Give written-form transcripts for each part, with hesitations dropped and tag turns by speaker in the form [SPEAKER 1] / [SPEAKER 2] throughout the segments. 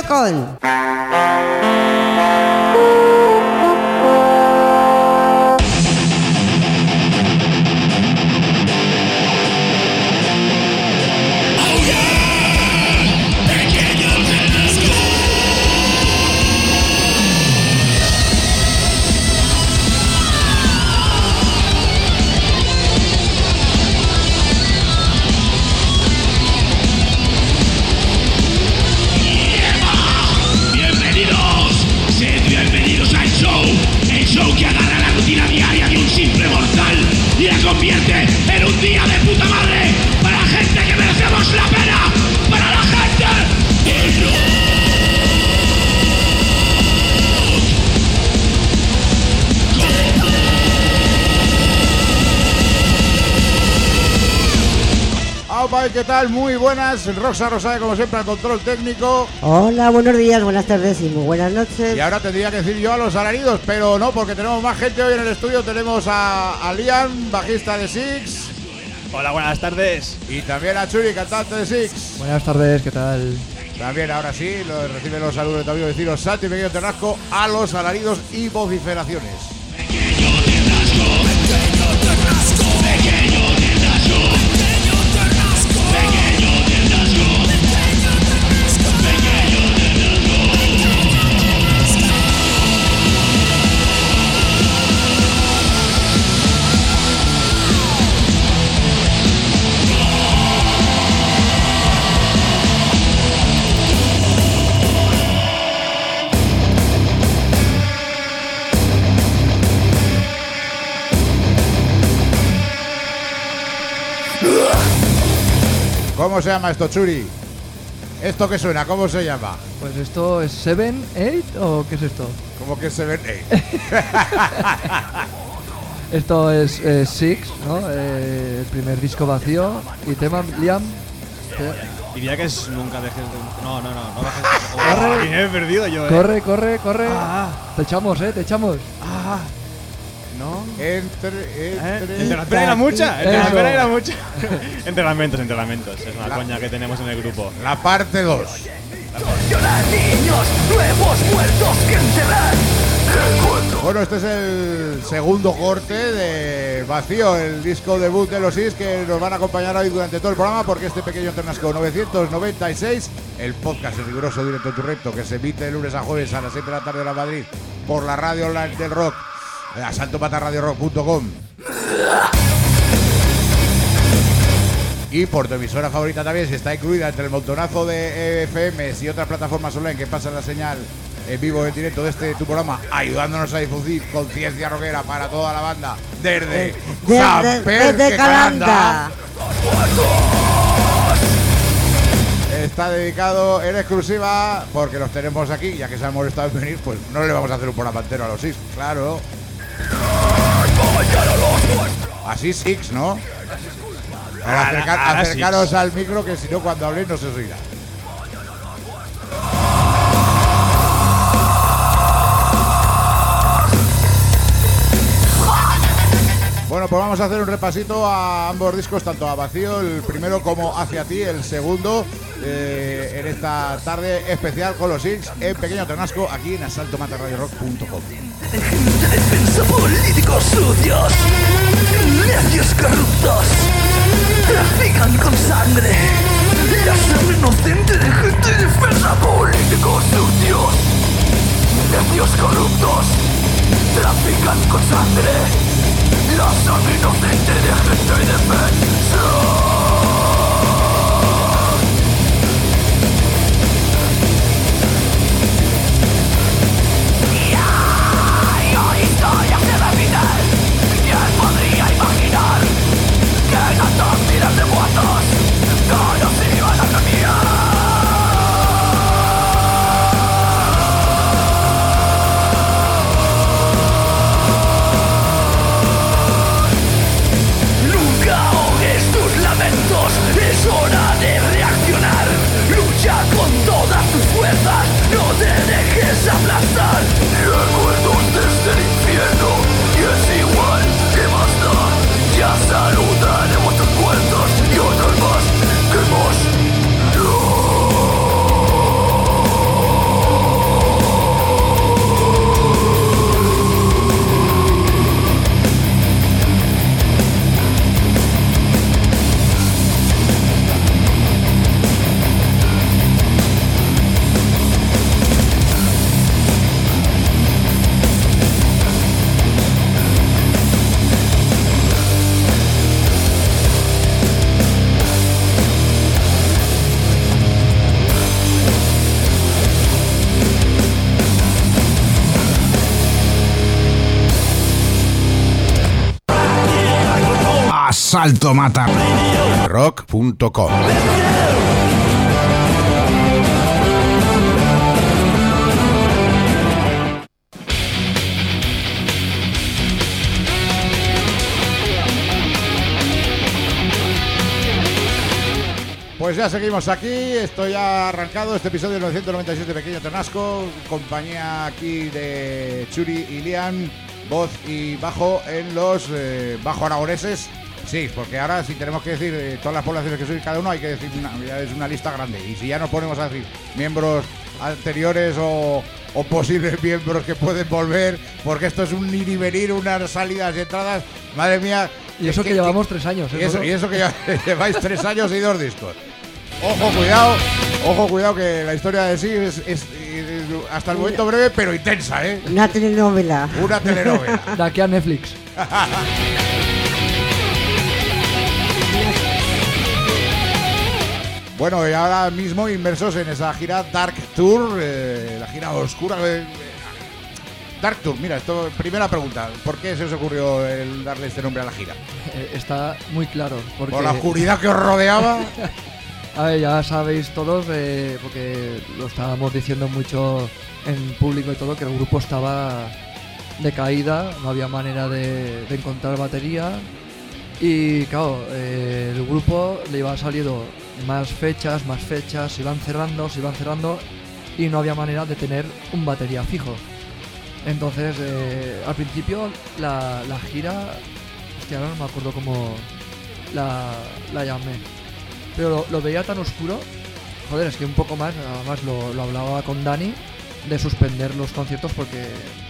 [SPEAKER 1] con...
[SPEAKER 2] Convierte en un día de puta madre para la gente que merecemos la pena, para la gente del rock.
[SPEAKER 3] Aupa, ¿qué tal? Muy buenas, Roxa Rosada como siempre al control técnico.
[SPEAKER 1] Hola, buenos días, buenas tardes y muy buenas noches.
[SPEAKER 3] Y ahora tendría que decir yo a los alaridos, pero no, porque tenemos más gente hoy en el estudio. Tenemos a Liam, bajista de Six.
[SPEAKER 4] Hola, buenas tardes.
[SPEAKER 3] Y también a Churi, cantante de Six.
[SPEAKER 5] Buenas tardes, ¿qué tal?
[SPEAKER 3] También, ahora sí, recibe los saludos de tu amigo vecino Santi Pequeño Ternasco a los alaridos y vociferaciones.
[SPEAKER 2] Pequeño Ternasco, pequeño Ternasco, pequeño Ternasco, pequeño Ternasco, pequeño Ternasco, pequeño
[SPEAKER 3] ¿Cómo se llama esto, Churi? ¿Esto qué suena? ¿Cómo se llama?
[SPEAKER 5] Pues esto es 7, 8 o qué es esto?
[SPEAKER 3] ¿Cómo que se ven?
[SPEAKER 5] Esto es Six, ¿no? El primer disco vacío. Y tema, Liam.
[SPEAKER 4] Diría que es nunca dejes de... No dejes de...
[SPEAKER 5] Corre.
[SPEAKER 4] Me he perdido yo,
[SPEAKER 5] Corre. Te echamos, te echamos.
[SPEAKER 4] ¿No?
[SPEAKER 3] Entre
[SPEAKER 4] ¿Entre la pena y la mucha?
[SPEAKER 5] Entre la pena y la
[SPEAKER 4] mucha. Enterramentos. Es una coña que tenemos en el grupo.
[SPEAKER 3] la parte 2.
[SPEAKER 2] niños, nuevos muertos que enterrar.
[SPEAKER 3] Bueno, este es el segundo corte de Vacío, el disco debut de los Is, que nos van a acompañar hoy durante todo el programa, porque este pequeño Ternasco 996, el podcast en riguroso directo en tu recto, que se emite de lunes a jueves a las 7 de la tarde de la Madrid por la radio online del rock, asaltopatarradiorock.com, y por tu emisora favorita también, si está incluida entre el montonazo de FMs y otras plataformas online que pasan la señal en vivo, en directo de este tu programa, ayudándonos a difundir conciencia rockera para toda la banda desde
[SPEAKER 1] Desde Calanda.
[SPEAKER 3] Está dedicado en exclusiva, porque los tenemos aquí, ya que se han molestado en venir, pues no le vamos a hacer un programa entero a los Six, claro. Así Six, ¿no? Acercaros al micro, que si no cuando habléis no se os oirá. Bueno, pues vamos a hacer un repasito a ambos discos, tanto a Vacío, el primero, como Hacia ti, el segundo, en esta tarde especial con los Six en Pequeño Ternasco, aquí en asaltomatarradiorock.com.
[SPEAKER 2] Gente defensa, políticos sucios, necios corruptos, trafican con sangre. La sangre inocente de gente defensa, políticos sucios, necios corruptos, trafican con sangre. La sangre inocente de gente defensa. Historias se repiten. ¿Quién podría imaginar que tantos miles de muertos no nos iban a cambiar? Nunca
[SPEAKER 3] Saltomata. Rock.com. Pues ya seguimos aquí, estoy ya arrancado este episodio 997 Pequeño Ternasco, compañía aquí de Churi y Lian, voz y bajo en los bajo aragoneses. Sí, porque ahora si tenemos que decir todas las poblaciones que soy cada uno, hay que decir es una lista grande. Y si ya nos ponemos a decir miembros anteriores o posibles miembros que pueden volver, porque esto es un ir y venir, unas salidas y entradas, madre mía.
[SPEAKER 5] Y eso que llevamos 3 años.
[SPEAKER 3] Y eso que lleváis 3 años y 2 discos. Ojo, cuidado, que la historia de sí es hasta el momento breve, pero intensa, ¿eh?
[SPEAKER 1] Una telenovela.
[SPEAKER 3] Una telenovela.
[SPEAKER 5] De aquí a Netflix.
[SPEAKER 3] Bueno, y ahora mismo inmersos en esa gira Dark Tour, la gira oscura. Dark Tour, mira, primera pregunta. ¿Por qué se os ocurrió el darle este nombre a la gira?
[SPEAKER 5] Está muy claro. Porque...
[SPEAKER 3] ¿Por la oscuridad que os rodeaba?
[SPEAKER 5] A ver, ya sabéis todos, porque lo estábamos diciendo mucho en público y todo, que el grupo estaba de caída, no había manera de encontrar batería. Y claro, el grupo le iba saliendo más fechas, se iban cerrando y no había manera de tener un batería fijo. Entonces, al principio la gira, hostia, ahora no me acuerdo cómo la llamé, pero lo veía tan oscuro, joder, es que un poco más, además lo hablaba con Dani, de suspender los conciertos porque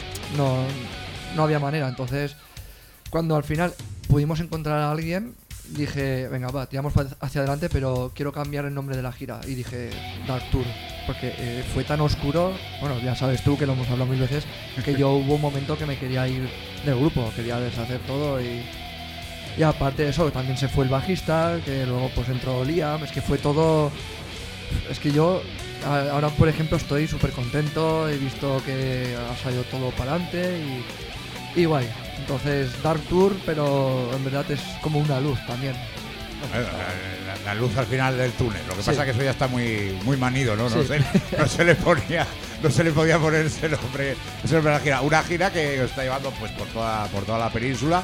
[SPEAKER 5] no había manera. Entonces, cuando al final pudimos encontrar a alguien, dije, venga, va, tiramos hacia adelante, pero quiero cambiar el nombre de la gira. Y dije, Dark Tour, porque fue tan oscuro, bueno, ya sabes tú que lo hemos hablado 1000 veces, que yo hubo un momento que me quería ir del grupo, quería deshacer todo y aparte de eso, también se fue el bajista, que luego pues entró Liam, es que fue todo... Es que yo ahora, por ejemplo, estoy súper contento, he visto que ha salido todo para adelante y guay. Entonces, Dark Tour, pero en verdad es como una luz también.
[SPEAKER 3] La luz al final del túnel. Lo que pasa es que eso ya está muy manido, ¿no? No se le podía poner ese nombre a la gira. Una gira que os está llevando pues por toda la península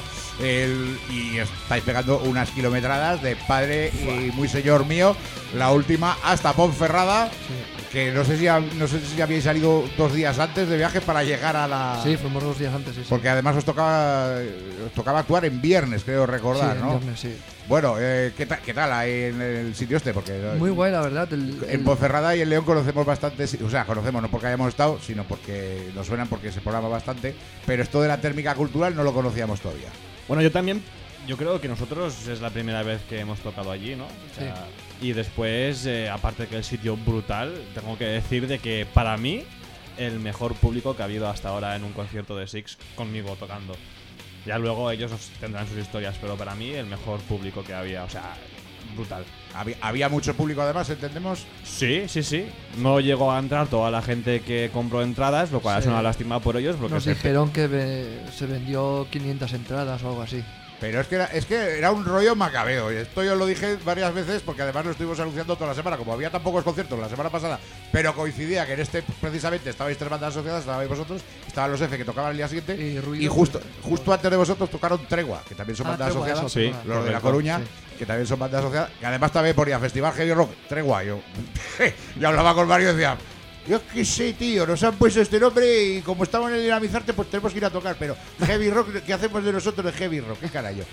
[SPEAKER 3] y estáis pegando unas kilometradas de padre y muy señor mío. La última hasta Ponferrada. Sí. Que no sé si habíais salido 2 días antes de viaje para llegar a la...
[SPEAKER 5] Sí, fuimos 2 días antes, sí.
[SPEAKER 3] Porque además os tocaba actuar en viernes, creo recordar,
[SPEAKER 5] sí,
[SPEAKER 3] ¿no?
[SPEAKER 5] En viernes, sí.
[SPEAKER 3] Bueno, ¿qué tal ahí en el sitio este? Porque
[SPEAKER 5] muy guay, la verdad.
[SPEAKER 3] En Ponferrada y en León conocemos bastante, o sea, conocemos no porque hayamos estado, sino porque nos suenan porque se programa bastante, pero esto de la térmica cultural no lo conocíamos todavía.
[SPEAKER 4] Bueno, yo creo que nosotros es la primera vez que hemos tocado allí, ¿no? O sea, sí. Y después, aparte que el sitio brutal, tengo que decir de que para mí el mejor público que ha habido hasta ahora en un concierto de Six conmigo tocando. Ya luego ellos tendrán sus historias, pero para mí el mejor público que había, o sea, brutal.
[SPEAKER 3] ¿Había mucho público además, entendemos?
[SPEAKER 4] Sí. No llegó a entrar toda la gente que compró entradas, lo cual es una lástima por ellos. Porque
[SPEAKER 5] nos dijeron que se vendió 500 entradas o algo así.
[SPEAKER 3] Pero es que era un rollo macabeo. Y esto yo lo dije varias veces porque además lo estuvimos anunciando toda la semana. Como había tan pocos conciertos la semana pasada, pero coincidía que en este precisamente estabais 3 bandas asociadas, estabais vosotros, estaban los F que tocaban el día siguiente y justo antes de vosotros tocaron Tregua, que también son bandas asociadas,
[SPEAKER 4] sí,
[SPEAKER 3] los de La Coruña, sí, que también son bandas asociadas, que además también ponía Festival Heavy Rock, Tregua. Yo hablaba con Mario y decía, yo qué sé, tío, nos han puesto este nombre y como estamos en el Dinamizarte, pues tenemos que ir a tocar, pero Heavy Rock, ¿qué hacemos de nosotros de Heavy Rock? ¿Qué carajo?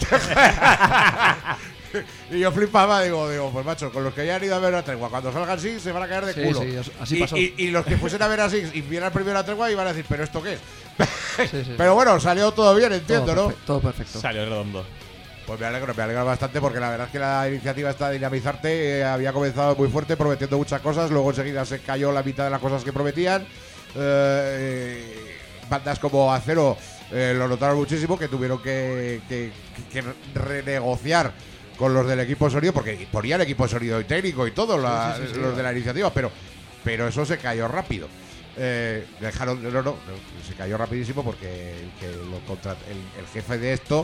[SPEAKER 3] Y yo flipaba, digo, pues macho, con los que hayan ido a ver a Tregua, cuando salgan Six se van a caer de culo.
[SPEAKER 5] Sí, así pasó.
[SPEAKER 3] Y los que fuesen a ver a Six y vieran primero a Tregua iban a decir, ¿pero esto qué es? Pero bueno, salió todo bien, entiendo,
[SPEAKER 5] ¿no? Todo perfecto.
[SPEAKER 4] Salió redondo.
[SPEAKER 3] Pues me alegro bastante porque la verdad es que la iniciativa esta de Dinamizarte había comenzado muy fuerte, prometiendo muchas cosas, luego enseguida se cayó la mitad de las cosas que prometían. Bandas como Acero lo notaron muchísimo, que tuvieron que renegociar con los del equipo de sonido, porque ponían equipo de sonido y técnico y todo, los de la iniciativa, pero eso se cayó rápido. Se cayó rapidísimo porque el jefe de esto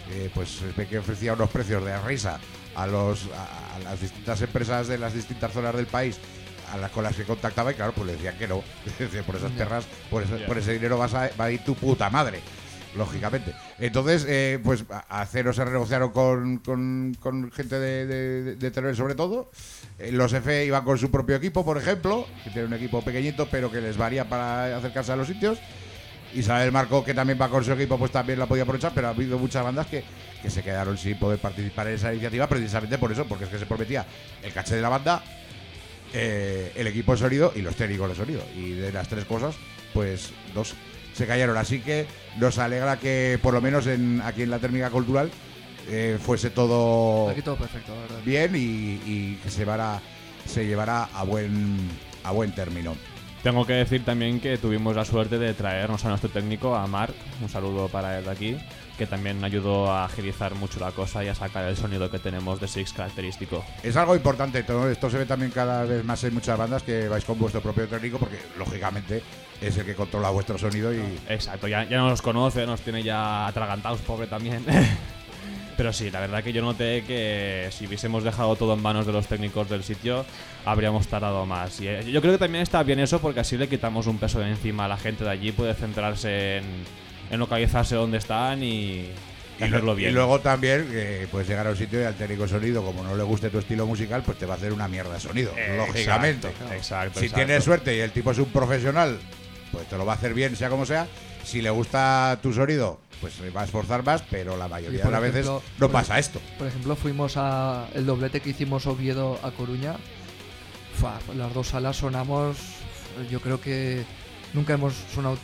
[SPEAKER 3] pues ve que ofrecía unos precios de risa a las distintas empresas de las distintas zonas del país con las que contactaba, y claro, pues le decían que no. Por esas perras, por ese dinero va a ir tu puta madre, lógicamente. Entonces, pues a cero se renegociaron con gente de Teruel, sobre todo. Los F iban con su propio equipo, por ejemplo, que tiene un equipo pequeñito, pero que les varía para acercarse a los sitios. Isabel Marco, que también va con su equipo, pues también la podía aprovechar, pero ha habido muchas bandas que se quedaron sin poder participar en esa iniciativa precisamente por eso, porque es que se prometía el caché de la banda, el equipo de sonido y los técnicos de sonido. Y de las tres cosas, pues dos se cayeron. Así que nos alegra que por lo menos aquí en la Térmica Cultural fuese todo
[SPEAKER 5] Aquí todo perfecto, la verdad.
[SPEAKER 3] bien y que se llevará a buen término.
[SPEAKER 4] Tengo que decir también que tuvimos la suerte de traernos a nuestro técnico, a Marc, un saludo para él de aquí, que también ayudó a agilizar mucho la cosa y a sacar el sonido que tenemos de Six característico.
[SPEAKER 3] Es algo importante, todo esto se ve también cada vez más en muchas bandas, que vais con vuestro propio técnico, porque lógicamente es el que controla vuestro sonido y...
[SPEAKER 4] Exacto, ya no nos conoce, nos tiene ya atragantados, pobre también. Pero sí, la verdad que yo noté que si hubiésemos dejado todo en manos de los técnicos del sitio, habríamos tardado más. Y yo creo que también está bien eso, porque así le quitamos un peso de encima a la gente de allí, puede centrarse en localizarse donde están y hacerlo bien.
[SPEAKER 3] Y luego también puedes llegar a un sitio y al técnico de sonido, como no le guste tu estilo musical, pues te va a hacer una mierda de sonido, lógicamente.
[SPEAKER 4] Exacto.
[SPEAKER 3] Si tienes suerte y el tipo es un profesional, pues te lo va a hacer bien, sea como sea. Si le gusta tu sonido, pues se va a esforzar más, pero la mayoría de las veces no pasa esto.
[SPEAKER 5] Por ejemplo, fuimos a el doblete que hicimos Oviedo a Coruña. Las dos salas sonamos, yo creo que nunca hemos sonado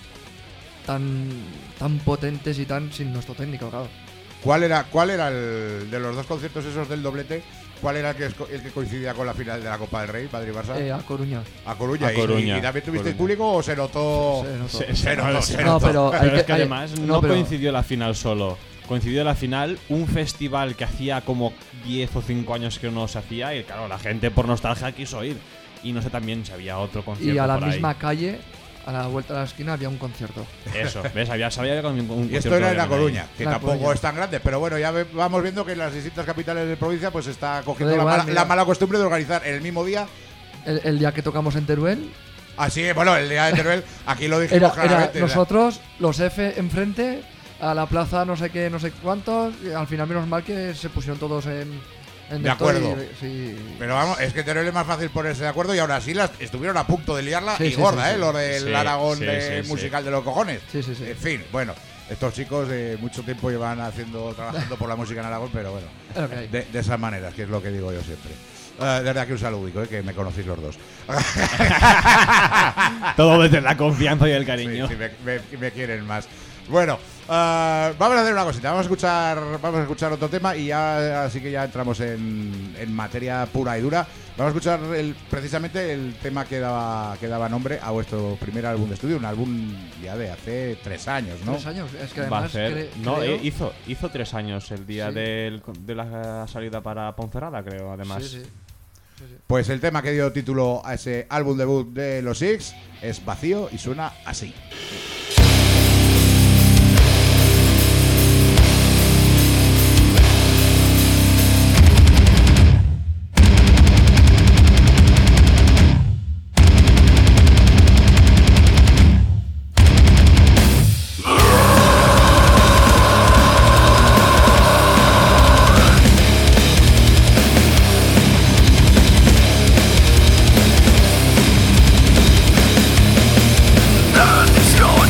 [SPEAKER 5] tan potentes y tan sin nuestro técnico, claro.
[SPEAKER 3] ¿Cuál era el de los dos conciertos esos del doblete? ¿Cuál era el que coincidía con la final de la Copa del Rey, Madrid-Barça?
[SPEAKER 5] A Coruña.
[SPEAKER 3] A Coruña.
[SPEAKER 4] A Coruña.
[SPEAKER 3] ¿Y también tuvisteis público o se notó?
[SPEAKER 5] Se notó.
[SPEAKER 3] Se
[SPEAKER 5] No,
[SPEAKER 3] notó.
[SPEAKER 5] pero
[SPEAKER 4] Pero es que además no
[SPEAKER 5] pero-
[SPEAKER 4] coincidió la final solo. Coincidió la final un festival que hacía como 10 o 5 años que no se hacía y claro, la gente por nostalgia quiso ir. Y no sé también si había otro concierto
[SPEAKER 5] Y a la
[SPEAKER 4] por ahí.
[SPEAKER 5] misma calle, a la vuelta de la esquina, había un concierto.
[SPEAKER 4] Eso, ¿ves? Sabía que un
[SPEAKER 3] Y
[SPEAKER 4] concierto
[SPEAKER 3] esto era en La
[SPEAKER 4] había ahí.
[SPEAKER 3] Coruña, que
[SPEAKER 5] La
[SPEAKER 3] tampoco
[SPEAKER 5] Coruña.
[SPEAKER 3] es tan grande, pero bueno, ya vamos viendo que en las distintas capitales de provincia pues está cogiendo
[SPEAKER 5] Da igual, mira.
[SPEAKER 3] la mala costumbre de organizar en el mismo día.
[SPEAKER 5] El día que tocamos en Teruel,
[SPEAKER 3] Así, bueno, el día de Teruel, aquí lo dijimos
[SPEAKER 5] era
[SPEAKER 3] claramente.
[SPEAKER 5] nosotros, los F enfrente, a la plaza no sé qué, no sé cuántos, y al final menos mal que se pusieron todos en
[SPEAKER 3] De acuerdo.
[SPEAKER 5] Sí.
[SPEAKER 3] Pero vamos, es que Teruel es más fácil ponerse de acuerdo y ahora sí estuvieron a punto de liarla
[SPEAKER 5] Sí,
[SPEAKER 3] y
[SPEAKER 5] sí,
[SPEAKER 3] gorda,
[SPEAKER 5] sí, sí.
[SPEAKER 3] lo del
[SPEAKER 4] Sí,
[SPEAKER 3] Aragón
[SPEAKER 4] sí,
[SPEAKER 3] de
[SPEAKER 4] sí,
[SPEAKER 3] musical de los cojones.
[SPEAKER 5] Sí.
[SPEAKER 3] En fin, bueno, estos chicos mucho tiempo llevan trabajando por la música en Aragón, pero bueno,
[SPEAKER 5] Es lo que hay.
[SPEAKER 3] de esas maneras, que es lo que digo yo siempre. De verdad que un saludico, que me conocéis los dos.
[SPEAKER 4] Todo desde la confianza y el cariño.
[SPEAKER 3] Sí, me quieren más. Bueno, vamos a hacer una cosita. Vamos a escuchar otro tema y ya así que ya entramos en materia pura y dura. Vamos a escuchar precisamente el tema que daba nombre a vuestro primer álbum de estudio, un álbum ya de hace 3 años, ¿no?
[SPEAKER 5] 3 años. Es que
[SPEAKER 4] Va a
[SPEAKER 5] además
[SPEAKER 4] hacer. No,
[SPEAKER 5] creo-
[SPEAKER 4] hizo 3 años el día
[SPEAKER 5] Sí.
[SPEAKER 4] de la salida para Ponferrada, creo, además.
[SPEAKER 5] Sí.
[SPEAKER 3] Pues el tema que dio título a ese álbum debut de los Six es Vacío y suena así.
[SPEAKER 2] Bendición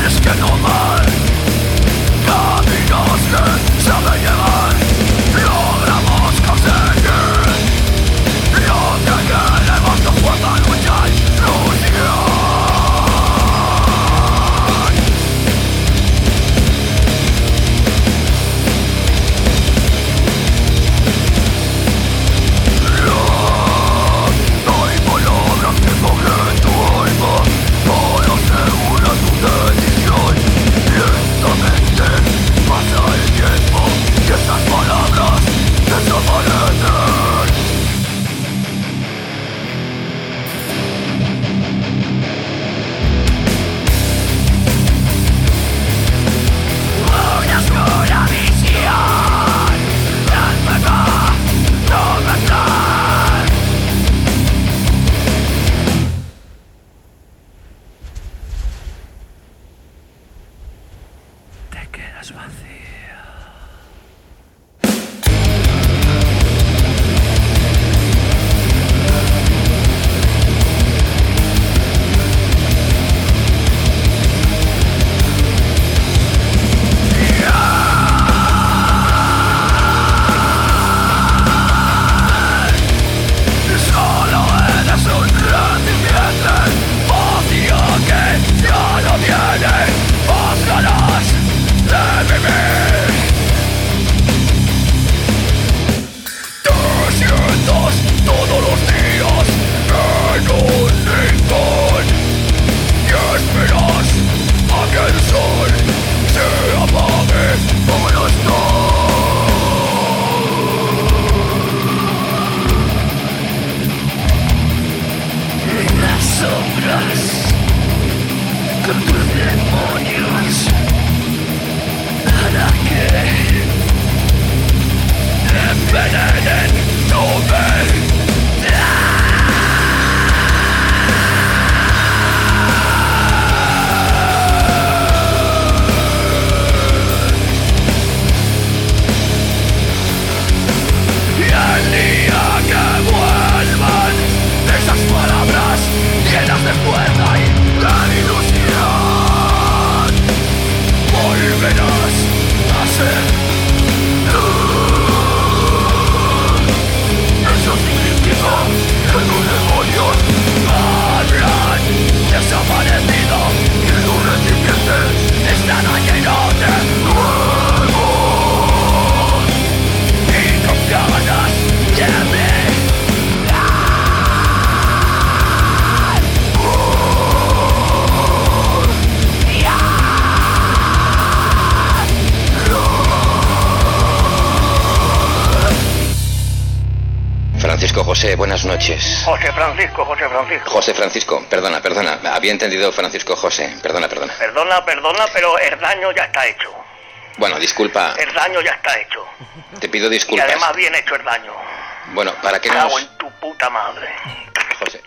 [SPEAKER 6] Francisco José, buenas noches.
[SPEAKER 7] José Francisco, José Francisco.
[SPEAKER 6] José Francisco, perdona. Había entendido Francisco José. Perdona.
[SPEAKER 7] Perdona, pero el daño ya está hecho.
[SPEAKER 6] Bueno, disculpa.
[SPEAKER 7] El daño ya está hecho.
[SPEAKER 6] Te pido
[SPEAKER 7] Y
[SPEAKER 6] disculpas.
[SPEAKER 7] además bien hecho el daño.
[SPEAKER 6] Bueno, ¿para qué
[SPEAKER 7] Cago
[SPEAKER 6] nos...?
[SPEAKER 7] en tu puta madre.
[SPEAKER 6] José.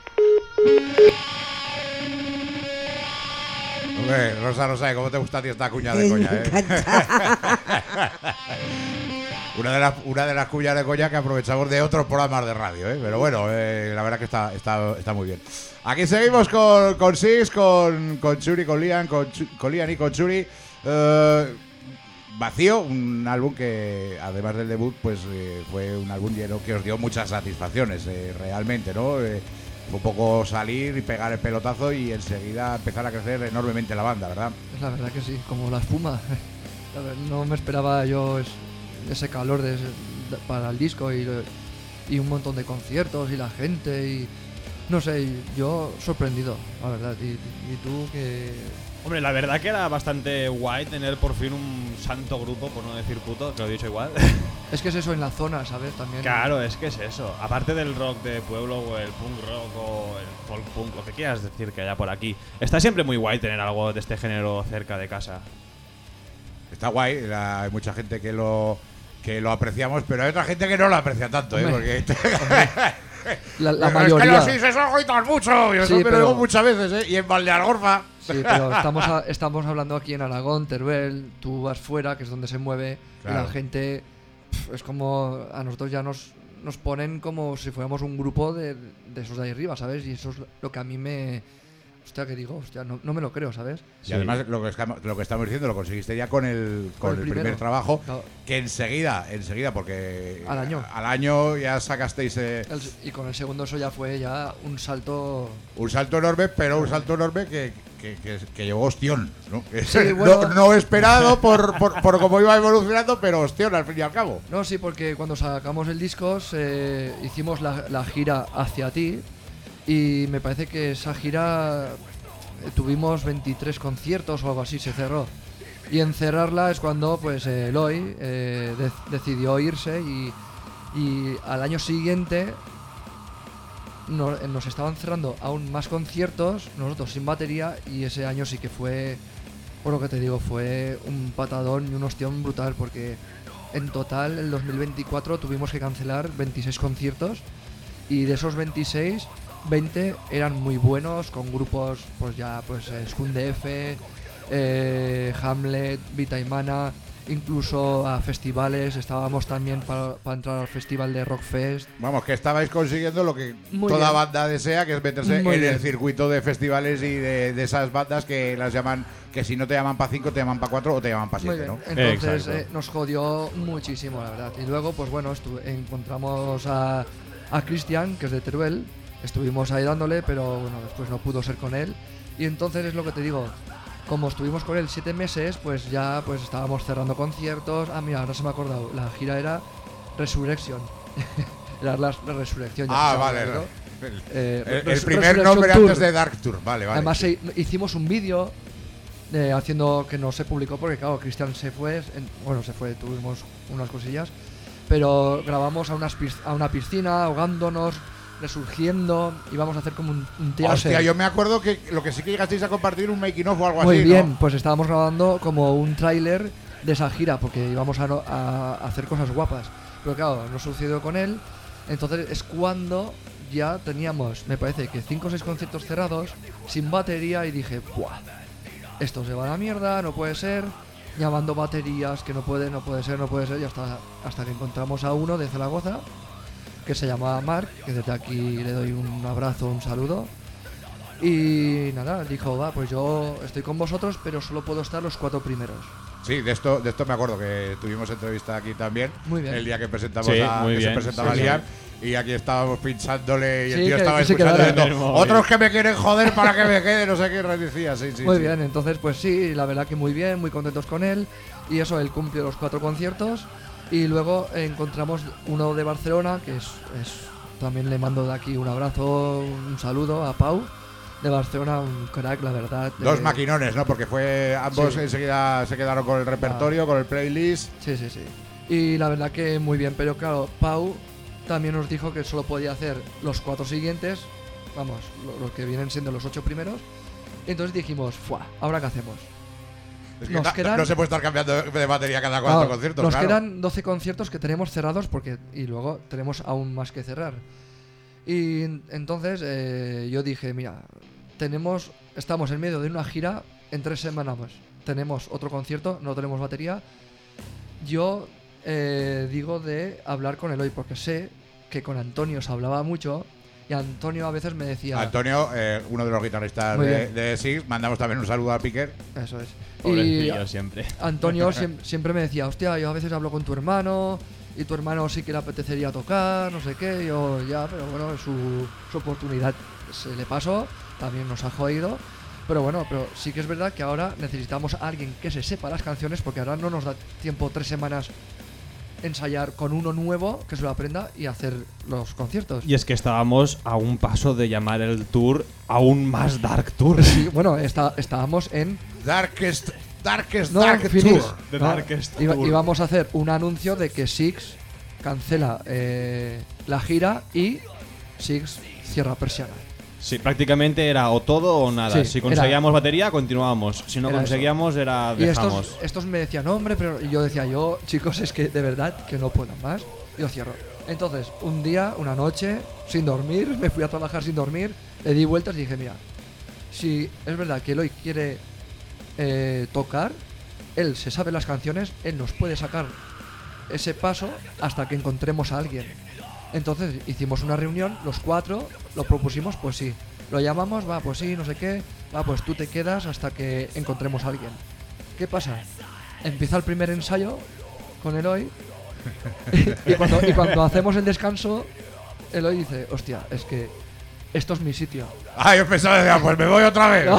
[SPEAKER 3] Hombre, Rosa, ¿cómo te gusta a ti esta cuña de
[SPEAKER 1] Me
[SPEAKER 3] coña,
[SPEAKER 1] encanta.
[SPEAKER 3] Una de las cuñas de coña que aprovechamos de otros programas de radio, ¿eh? Pero bueno, la verdad que está muy bien. Aquí seguimos con Six, con Churi, con Liam y con Churi. Vacío, un álbum que, además del debut, pues fue un álbum lleno que os dio muchas satisfacciones, realmente, ¿no? Fue un poco salir y pegar el pelotazo y enseguida empezar a crecer enormemente la banda, ¿verdad?
[SPEAKER 5] La verdad que sí, como la espuma. No me esperaba yo ese calor para el disco y un montón de conciertos y la gente y no sé, yo sorprendido, la verdad. Y tú que...
[SPEAKER 4] Hombre, la verdad que era bastante guay tener por fin un santo grupo, por no decir puto, que lo he dicho igual.
[SPEAKER 5] Es que es eso en la zona, ¿sabes? También.
[SPEAKER 4] Claro, es que es eso. Aparte del rock de pueblo o el punk rock o el folk punk, lo que quieras decir que haya por aquí, está siempre muy guay tener algo de este género cerca de casa.
[SPEAKER 3] Está guay, hay mucha gente que lo apreciamos, pero hay otra gente que no lo aprecia tanto, ¿eh?
[SPEAKER 5] Hombre.
[SPEAKER 3] Porque
[SPEAKER 5] La mayoría.
[SPEAKER 3] Es que los eso gritan mucho, yo
[SPEAKER 5] Sí,
[SPEAKER 3] eso me lo
[SPEAKER 5] pero-
[SPEAKER 3] digo muchas veces, ¿eh? Y en Valdealgorfa.
[SPEAKER 5] Sí, pero estamos hablando aquí en Aragón, Teruel, tú vas fuera, que es donde se mueve,
[SPEAKER 3] Claro.
[SPEAKER 5] y la gente es como a nosotros ya nos ponen como si fuéramos un grupo de esos de ahí arriba, ¿sabes? Y eso es lo que a mí me... Hostia, que digo, hostia, no me lo creo, ¿sabes?
[SPEAKER 3] Y además lo que estamos diciendo lo conseguiste ya con el primer trabajo,
[SPEAKER 5] Claro.
[SPEAKER 3] que enseguida, porque
[SPEAKER 5] Al
[SPEAKER 3] año ya sacasteis
[SPEAKER 5] Y con el segundo eso ya fue ya un salto...
[SPEAKER 3] un salto enorme, pero un salto enorme que llevó ostión, ¿no?
[SPEAKER 5] Sí, bueno.
[SPEAKER 3] no esperado por cómo iba evolucionando, pero ostión al fin y al cabo.
[SPEAKER 5] No, sí, porque cuando sacamos el disco hicimos la gira Hacia Ti y me parece que esa gira tuvimos 23 conciertos o algo así, se cerró. Y en cerrarla es cuando pues Eloy decidió irse y al año siguiente nos estaban cerrando aún más conciertos, nosotros sin batería, y ese año sí que fue, por lo que te digo, fue un patadón y un ostión brutal, porque en total el 2024 tuvimos que cancelar 26 conciertos y de esos 26, 20 eran muy buenos, con grupos pues ya pues Skundef, Hamlet, Vitaimana, incluso a festivales. Estábamos también para entrar al festival de Rockfest.
[SPEAKER 3] Vamos, que estabais consiguiendo lo que
[SPEAKER 5] Muy
[SPEAKER 3] toda
[SPEAKER 5] bien.
[SPEAKER 3] banda desea, que es meterse
[SPEAKER 5] Muy
[SPEAKER 3] en
[SPEAKER 5] bien.
[SPEAKER 3] el circuito de festivales y de esas bandas que las llaman, que si no te llaman para 5, te llaman para 4 o te llaman para
[SPEAKER 5] Muy
[SPEAKER 3] 7,
[SPEAKER 5] bien.
[SPEAKER 3] ¿no?
[SPEAKER 5] Entonces
[SPEAKER 4] Exacto.
[SPEAKER 5] nos jodió muchísimo, la verdad. Y luego, pues bueno, encontramos a Cristian, que es de Teruel. Estuvimos ahí dándole, pero bueno, después no pudo ser con él. Y entonces es lo que te digo. Como estuvimos con él 7 meses, pues ya pues estábamos cerrando conciertos. Ah, mira, ahora se me ha acordado. La gira era Resurrection. Era la Resurrección. ya
[SPEAKER 3] Ah,
[SPEAKER 5] se
[SPEAKER 3] vale.
[SPEAKER 5] sabe, ¿no?
[SPEAKER 3] El primer
[SPEAKER 5] Resurrection
[SPEAKER 3] nombre
[SPEAKER 5] Tour.
[SPEAKER 3] antes de Dark Tour, vale.
[SPEAKER 5] Además
[SPEAKER 3] sí.
[SPEAKER 5] hicimos un vídeo haciendo que no se publicó porque claro, Cristian se fue, tuvimos unas cosillas, pero grabamos a una piscina, ahogándonos, resurgiendo, íbamos a hacer como un teatro.
[SPEAKER 3] Hostia, yo me acuerdo que lo que sí que llegasteis a compartir un making of o algo
[SPEAKER 5] Muy
[SPEAKER 3] así,
[SPEAKER 5] bien,
[SPEAKER 3] ¿no?
[SPEAKER 5] pues estábamos grabando como un tráiler de esa gira porque íbamos a hacer cosas guapas, pero claro, no sucedió con él. Entonces es cuando ya teníamos, me parece que 5 o 6 conciertos cerrados, sin batería, y dije, ¡buah! Esto se va a la mierda, no puede ser. Llamando baterías, que no puede ser, y hasta que encontramos a uno de Zaragoza, que se llama Marc, que desde aquí le doy un abrazo, un saludo. Y nada, dijo, va, pues yo estoy con vosotros, pero solo puedo estar los 4 primeros.
[SPEAKER 3] Sí, de esto me acuerdo que tuvimos entrevista aquí también.
[SPEAKER 5] Muy bien.
[SPEAKER 3] El día que presentamos
[SPEAKER 4] Sí,
[SPEAKER 3] que
[SPEAKER 4] bien,
[SPEAKER 3] se presentaba
[SPEAKER 4] sí,
[SPEAKER 3] Liam. Y aquí estábamos pinchándole y el
[SPEAKER 5] Sí,
[SPEAKER 3] tío
[SPEAKER 5] que
[SPEAKER 3] estaba
[SPEAKER 5] se
[SPEAKER 3] escuchando
[SPEAKER 5] quedara.
[SPEAKER 3] de todo.
[SPEAKER 4] En el móvil.
[SPEAKER 3] Otros que me quieren joder para que me quede, no sé qué decía. Sí,
[SPEAKER 5] Muy
[SPEAKER 3] sí.
[SPEAKER 5] bien, entonces pues sí, la verdad que muy bien, muy contentos con él. Y eso, él cumplió los 4 conciertos. Y luego encontramos uno de Barcelona, que es también le mando de aquí un abrazo, un saludo a Pau, de Barcelona, un crack, la verdad.
[SPEAKER 3] Dos maquinones, ¿no? Porque ambos
[SPEAKER 5] Sí.
[SPEAKER 3] enseguida se quedaron con el repertorio, con el playlist.
[SPEAKER 5] Sí. Y la verdad que muy bien, pero claro, Pau también nos dijo que solo podía hacer los 4 siguientes, vamos, los que vienen siendo los 8 primeros. Entonces dijimos, ¡fua! ¿Ahora qué hacemos?
[SPEAKER 3] Es que
[SPEAKER 5] Nos quedan-
[SPEAKER 3] no se puede estar cambiando de batería cada 4
[SPEAKER 5] Claro,
[SPEAKER 3] conciertos.
[SPEAKER 5] nos
[SPEAKER 3] claro.
[SPEAKER 5] quedan 12 conciertos que tenemos cerrados y luego tenemos aún más que cerrar. Y entonces yo dije, mira, estamos en medio de una gira en 3 semanas más. Tenemos otro concierto, no tenemos batería. Yo digo de hablar con Eloy porque sé que con Antonio se hablaba mucho y Antonio a veces me decía...
[SPEAKER 3] Antonio, uno de los guitarristas
[SPEAKER 5] Muy
[SPEAKER 3] de
[SPEAKER 5] bien.
[SPEAKER 3] Six, mandamos también un saludo a Piquer.
[SPEAKER 5] Eso es. Y
[SPEAKER 4] Pobrecillo siempre.
[SPEAKER 5] Antonio siempre me decía, hostia, yo a veces hablo con tu hermano y tu hermano sí que le apetecería tocar, no sé qué, yo ya, pero bueno, su oportunidad se le pasó, también nos ha jodido, pero bueno, pero sí que es verdad que ahora necesitamos a alguien que se sepa las canciones porque ahora no nos da tiempo 3 semanas ensayar con uno nuevo que se lo aprenda y hacer los conciertos.
[SPEAKER 4] Y es que estábamos a un paso de llamar el tour aún más Dark Tour.
[SPEAKER 5] Sí, bueno, estábamos en...
[SPEAKER 3] Darkest
[SPEAKER 5] No,
[SPEAKER 3] Dark
[SPEAKER 5] finis.
[SPEAKER 3] Tour.
[SPEAKER 4] The
[SPEAKER 5] No,
[SPEAKER 4] Darkest
[SPEAKER 5] iba-
[SPEAKER 4] Tour.
[SPEAKER 5] íbamos a hacer un anuncio de que Six cancela la gira y Six cierra persiana.
[SPEAKER 4] Sí, prácticamente era o todo o nada.
[SPEAKER 5] Sí,
[SPEAKER 4] Si conseguíamos batería, continuábamos. Si no
[SPEAKER 5] Era
[SPEAKER 4] conseguíamos, era
[SPEAKER 5] Y
[SPEAKER 4] dejamos.
[SPEAKER 5] estos me decían, hombre, pero y yo decía, chicos, es que de verdad que no puedo más. Yo cierro. Entonces, un día, una noche, sin dormir, me fui a trabajar sin dormir, le di vueltas y dije, mira, si es verdad que Eloy quiere tocar, él se sabe las canciones, él nos puede sacar ese paso hasta que encontremos a alguien. Entonces hicimos una reunión, los 4, lo propusimos, pues sí. Lo llamamos, va, pues sí, no sé qué, va, pues tú te quedas hasta que encontremos a alguien. ¿Qué pasa? Empieza el primer ensayo con Eloy y cuando hacemos el descanso, Eloy dice, hostia, es que esto es mi sitio.
[SPEAKER 3] Ah, yo pensaba, decía, pues me voy otra vez.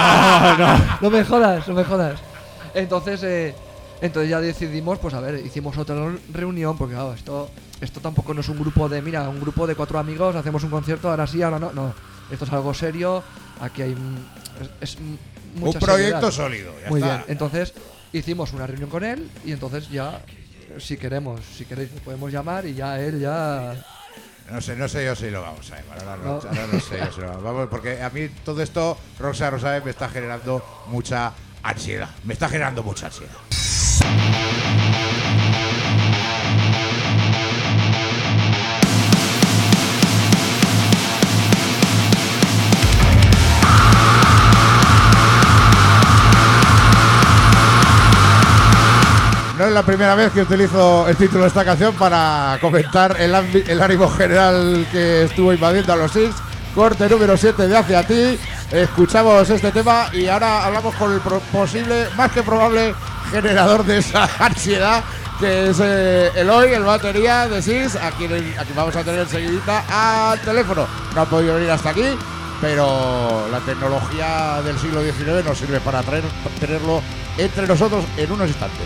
[SPEAKER 5] No me jodas, no me jodas. Entonces ya decidimos, pues a ver, hicimos otra reunión, porque claro, esto tampoco no es un grupo de, mira, un grupo de 4 amigos, hacemos un concierto, ahora sí, ahora no. No, esto es algo serio, aquí hay es mucha
[SPEAKER 3] Un proyecto
[SPEAKER 5] seriedad.
[SPEAKER 3] sólido, ya
[SPEAKER 5] Muy
[SPEAKER 3] está.
[SPEAKER 5] bien, entonces hicimos una reunión con él y entonces ya, si queréis, le podemos llamar y ya él ya...
[SPEAKER 3] No sé yo si lo vamos a ver. Ahora
[SPEAKER 5] No.
[SPEAKER 3] ahora no sé yo si lo vamos, porque a mí todo esto, Rosa, me está generando mucha ansiedad. Me está generando mucha ansiedad. No es la primera vez que utilizo el título de esta canción para comentar el ánimo general que estuvo invadiendo a los Six. Corte número 7 de Hacia Ti. Escuchamos este tema y ahora hablamos con el posible, más que probable, generador de esa ansiedad, que es Eloy, el batería de Six, aquí vamos a tener enseguidita al teléfono. No ha podido venir hasta aquí, pero la tecnología del siglo XIX nos sirve para tenerlo entre nosotros en unos instantes.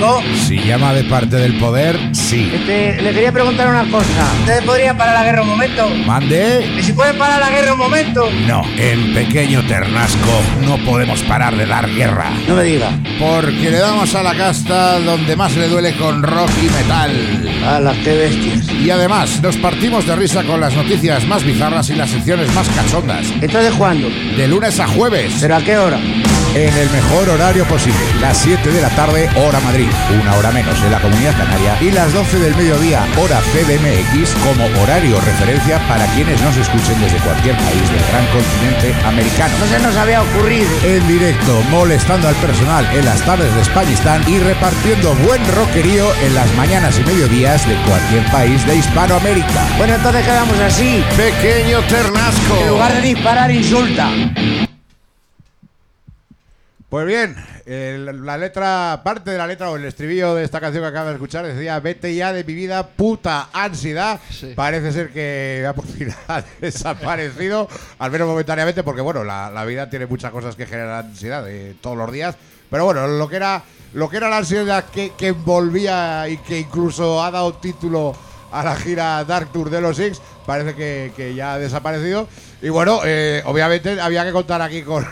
[SPEAKER 8] digo?
[SPEAKER 3] Si llama de parte del poder, sí.
[SPEAKER 8] Le quería preguntar una cosa. ¿Ustedes podrían parar la guerra un momento?
[SPEAKER 3] ¿Mande?
[SPEAKER 8] ¿Y si pueden parar la guerra un momento?
[SPEAKER 3] No, en Pequeño Ternasco no podemos parar de dar guerra.
[SPEAKER 8] No me diga.
[SPEAKER 3] Porque le damos a la casta donde más le duele con rock y metal.
[SPEAKER 8] ¡Hala, qué bestias!
[SPEAKER 3] Y además, nos partimos de risa con las noticias más bizarras y las secciones más cachondas.
[SPEAKER 8] ¿Entonces cuándo?
[SPEAKER 3] De lunes a jueves.
[SPEAKER 8] ¿Pero a qué hora?
[SPEAKER 3] En el mejor horario posible. Las 7 de la tarde, hora Madrid. Una hora menos en la Comunidad Canaria. Y las 12 del mediodía, hora CDMX, como horario referencia para quienes nos escuchen desde cualquier país del gran continente americano.
[SPEAKER 8] No se nos había ocurrido.
[SPEAKER 3] En directo, molestando al personal en las tardes de Españistán y repartiendo buen rockerío en las mañanas y mediodías de cualquier país de Hispanoamérica.
[SPEAKER 8] Bueno, entonces quedamos así.
[SPEAKER 3] Pequeño Ternasco.
[SPEAKER 8] En lugar de disparar, insulta.
[SPEAKER 3] Pues bien, la letra, parte de la letra o el estribillo de esta canción que acabas de escuchar decía: vete ya de mi vida, puta ansiedad.
[SPEAKER 5] Sí.
[SPEAKER 3] Parece ser que ya por fin ha desaparecido, al menos momentáneamente, porque bueno, la vida tiene muchas cosas que generan ansiedad todos los días. Pero bueno, lo que era la ansiedad que envolvía y que incluso ha dado título a la gira Dark Tour de los Six, parece que ya ha desaparecido. Y bueno, obviamente había que contar aquí con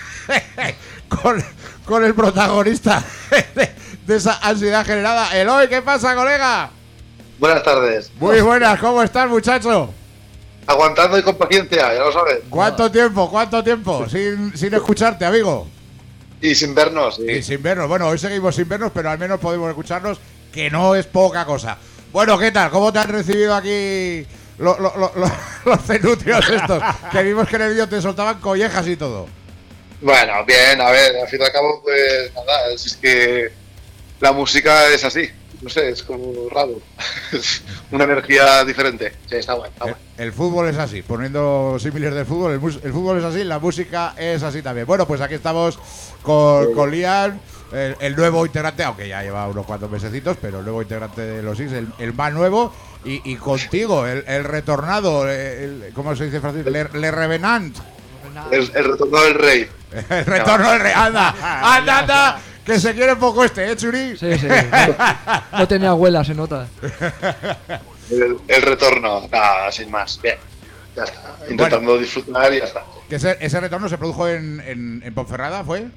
[SPEAKER 3] con el protagonista de esa ansiedad generada. Eloy, ¿qué pasa, colega?
[SPEAKER 9] Buenas tardes.
[SPEAKER 3] Muy buenas, ¿cómo estás, muchacho?
[SPEAKER 9] Aguantando y con paciencia, ya lo sabes.
[SPEAKER 3] ¿Cuánto tiempo sin escucharte, amigo?
[SPEAKER 9] Y sin vernos. Sí.
[SPEAKER 3] Y sin vernos. Bueno, hoy seguimos sin vernos, pero al menos podemos escucharnos, que no es poca cosa. Bueno, ¿qué tal? ¿Cómo te han recibido aquí los cenutrios estos? Que vimos que en el vídeo te soltaban collejas y todo.
[SPEAKER 9] Bueno, bien, a ver, al fin y al cabo, pues nada, es que la música es así, no sé, es como raro, es una energía diferente. Sí, está bueno, está bueno.
[SPEAKER 3] El fútbol es así, poniendo símiles del fútbol, el fútbol es así, la música es así también. Bueno, pues aquí estamos con Liam, el nuevo integrante, aunque ya lleva unos cuantos mesecitos, pero el nuevo integrante de los Six, el más nuevo, y contigo, el retornado, ¿cómo se dice, Francisco? Le Revenant.
[SPEAKER 9] El retorno del rey.
[SPEAKER 3] El retorno del rey. Anda, que se quiere poco Churi.
[SPEAKER 5] Sí. No tenía abuela, se nota.
[SPEAKER 9] El retorno, nada, sin más. Bien, ya está. Intentando disfrutar y ya está.
[SPEAKER 3] Que ese retorno se produjo en Ponferrada, ¿fue?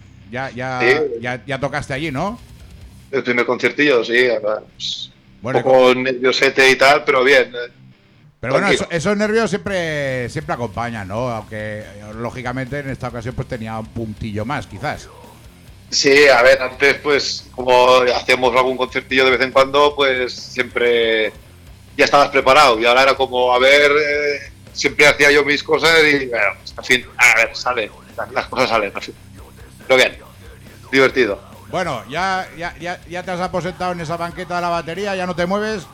[SPEAKER 3] Ya tocaste allí, ¿no?
[SPEAKER 9] El primer conciertillo, sí. Pues,
[SPEAKER 3] bueno,
[SPEAKER 9] un poco nerviosete y tal, pero bien.
[SPEAKER 3] Pero bueno, esos nervios siempre acompañan, ¿no? Aunque lógicamente en esta ocasión pues tenía un puntillo más, quizás.
[SPEAKER 9] Sí, a ver, antes pues como hacíamos algún concertillo de vez en cuando, pues siempre ya estabas preparado. Y ahora era como, a ver, siempre hacía yo mis cosas y bueno, pues, al fin, a ver, sale, las cosas salen, al fin. Pero bien, divertido.
[SPEAKER 3] Bueno, ya te has aposentado en esa banqueta de la batería, ya no te mueves.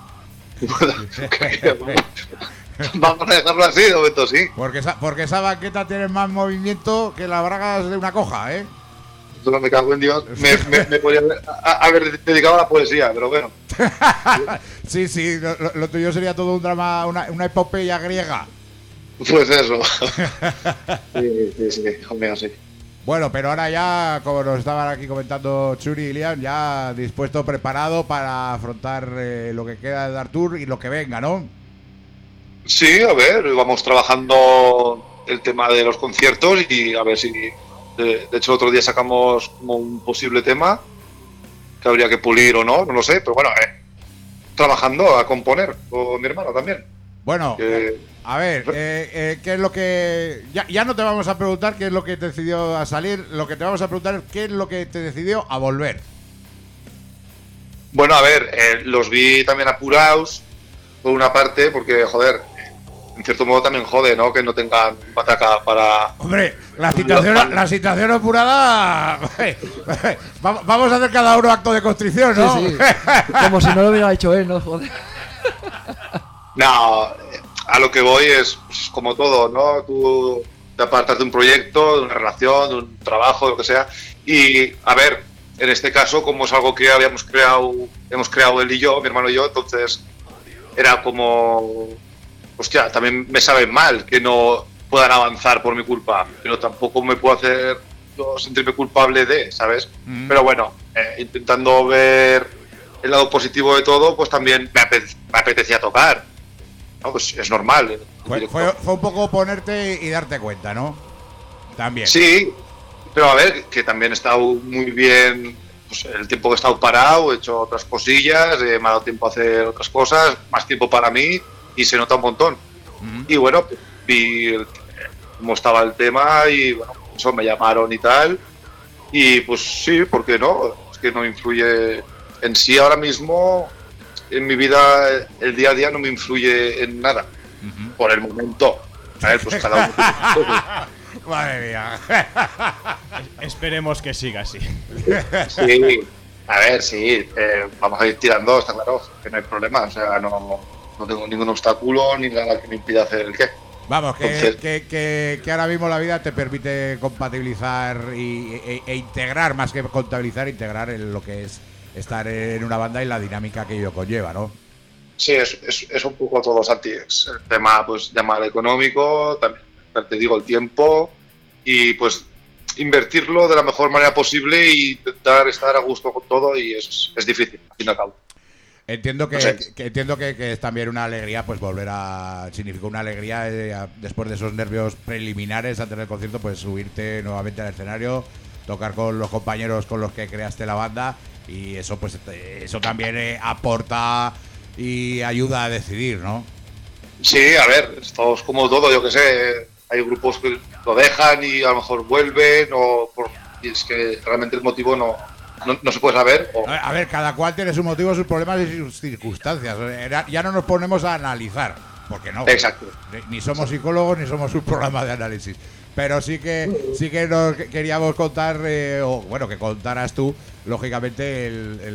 [SPEAKER 9] Vamos a dejarlo así, de momento sí.
[SPEAKER 3] Porque esa banqueta tiene más movimiento que las bragas de una coja, ¿eh?
[SPEAKER 9] No me cago en Dios. Me podría haber dedicado a la poesía, pero bueno.
[SPEAKER 3] Sí, lo tuyo sería todo un drama, una epopeya griega.
[SPEAKER 9] Pues eso. Sí, hijo mío, sí.
[SPEAKER 3] Bueno, pero ahora ya, como nos estaban aquí comentando Churi y Liam, ya dispuesto, preparado para afrontar lo que queda de Dark Tour y lo que venga, ¿no?
[SPEAKER 9] Sí, a ver, vamos trabajando el tema de los conciertos y a ver si... De hecho, el otro día sacamos como un posible tema que habría que pulir o no lo sé, pero bueno, trabajando a componer con mi hermano también.
[SPEAKER 3] Bueno, a ver, ¿qué es lo que...? Ya no te vamos a preguntar qué es lo que te decidió a salir, lo que te vamos a preguntar es qué es lo que te decidió a volver.
[SPEAKER 9] Bueno, a ver, los vi también apurados, por una parte, porque, joder, en cierto modo también jode, ¿no? Que no tengan pataca para...
[SPEAKER 3] Hombre, la situación apurada... Vamos a hacer cada uno acto de contrición, ¿no?
[SPEAKER 5] Sí. Como si no lo hubiera hecho él, ¿no? Joder.
[SPEAKER 9] No, a lo que voy es pues, como todo, ¿no? Tú te apartas de un proyecto, de una relación, de un trabajo, lo que sea. Y, a ver, en este caso, como es algo que hemos creado él y yo, mi hermano y yo, entonces era como... Hostia, también me sabe mal que no puedan avanzar por mi culpa, pero tampoco me puedo hacer yo sentirme culpable de, ¿sabes? Pero bueno, intentando ver el lado positivo de todo, pues también me apetecía tocar, ¿no? Pues es normal.
[SPEAKER 3] Fue un poco ponerte y darte cuenta, ¿no? También.
[SPEAKER 9] Sí, pero a ver, que también he estado muy bien, pues el tiempo que he estado parado, he hecho otras cosillas, me ha dado tiempo a hacer otras cosas, más tiempo para mí, y se nota un montón. Y bueno, vi cómo estaba el tema y bueno, eso me llamaron y tal, y pues sí, ¿por qué no? Es que no influye en sí ahora mismo, en mi vida, el día a día no me influye en nada, por el momento. A ver, pues cada uno.
[SPEAKER 3] Madre mía.
[SPEAKER 4] Esperemos que siga así.
[SPEAKER 9] Sí, a ver, sí, vamos a ir tirando, está claro, que no hay problema, o sea, no tengo ningún obstáculo ni nada que me impida hacer el qué.
[SPEAKER 3] Vamos,
[SPEAKER 9] Entonces,
[SPEAKER 3] que ahora mismo la vida te permite compatibilizar e integrar, más que contabilizar, integrar en lo que es estar en una banda y la dinámica que ello conlleva, ¿no?
[SPEAKER 9] Sí, es un poco todo, Santi. Es el tema, pues, llamar económico, también, te digo, el tiempo y, pues, invertirlo de la mejor manera posible e intentar estar a gusto con todo y es difícil, al fin y al cabo.
[SPEAKER 3] Entiendo que,
[SPEAKER 9] No sé.
[SPEAKER 3] entiendo que es también una alegría, pues volver significa una alegría después de esos nervios preliminares antes del concierto, pues subirte nuevamente al escenario, tocar con los compañeros con los que creaste la banda y eso pues eso también aporta y ayuda a decidir, ¿no?
[SPEAKER 9] Sí, a ver, esto es como todo, yo que sé, hay grupos que lo dejan y a lo mejor vuelven y es que realmente el motivo no se puede saber.
[SPEAKER 3] A ver, cada cual tiene sus motivos, sus problemas y sus circunstancias. Ya no nos ponemos a analizar, porque no.
[SPEAKER 9] Exacto.
[SPEAKER 3] Ni somos psicólogos ni somos un programa de análisis. Pero sí que nos queríamos contar, o bueno, que contaras tú, lógicamente,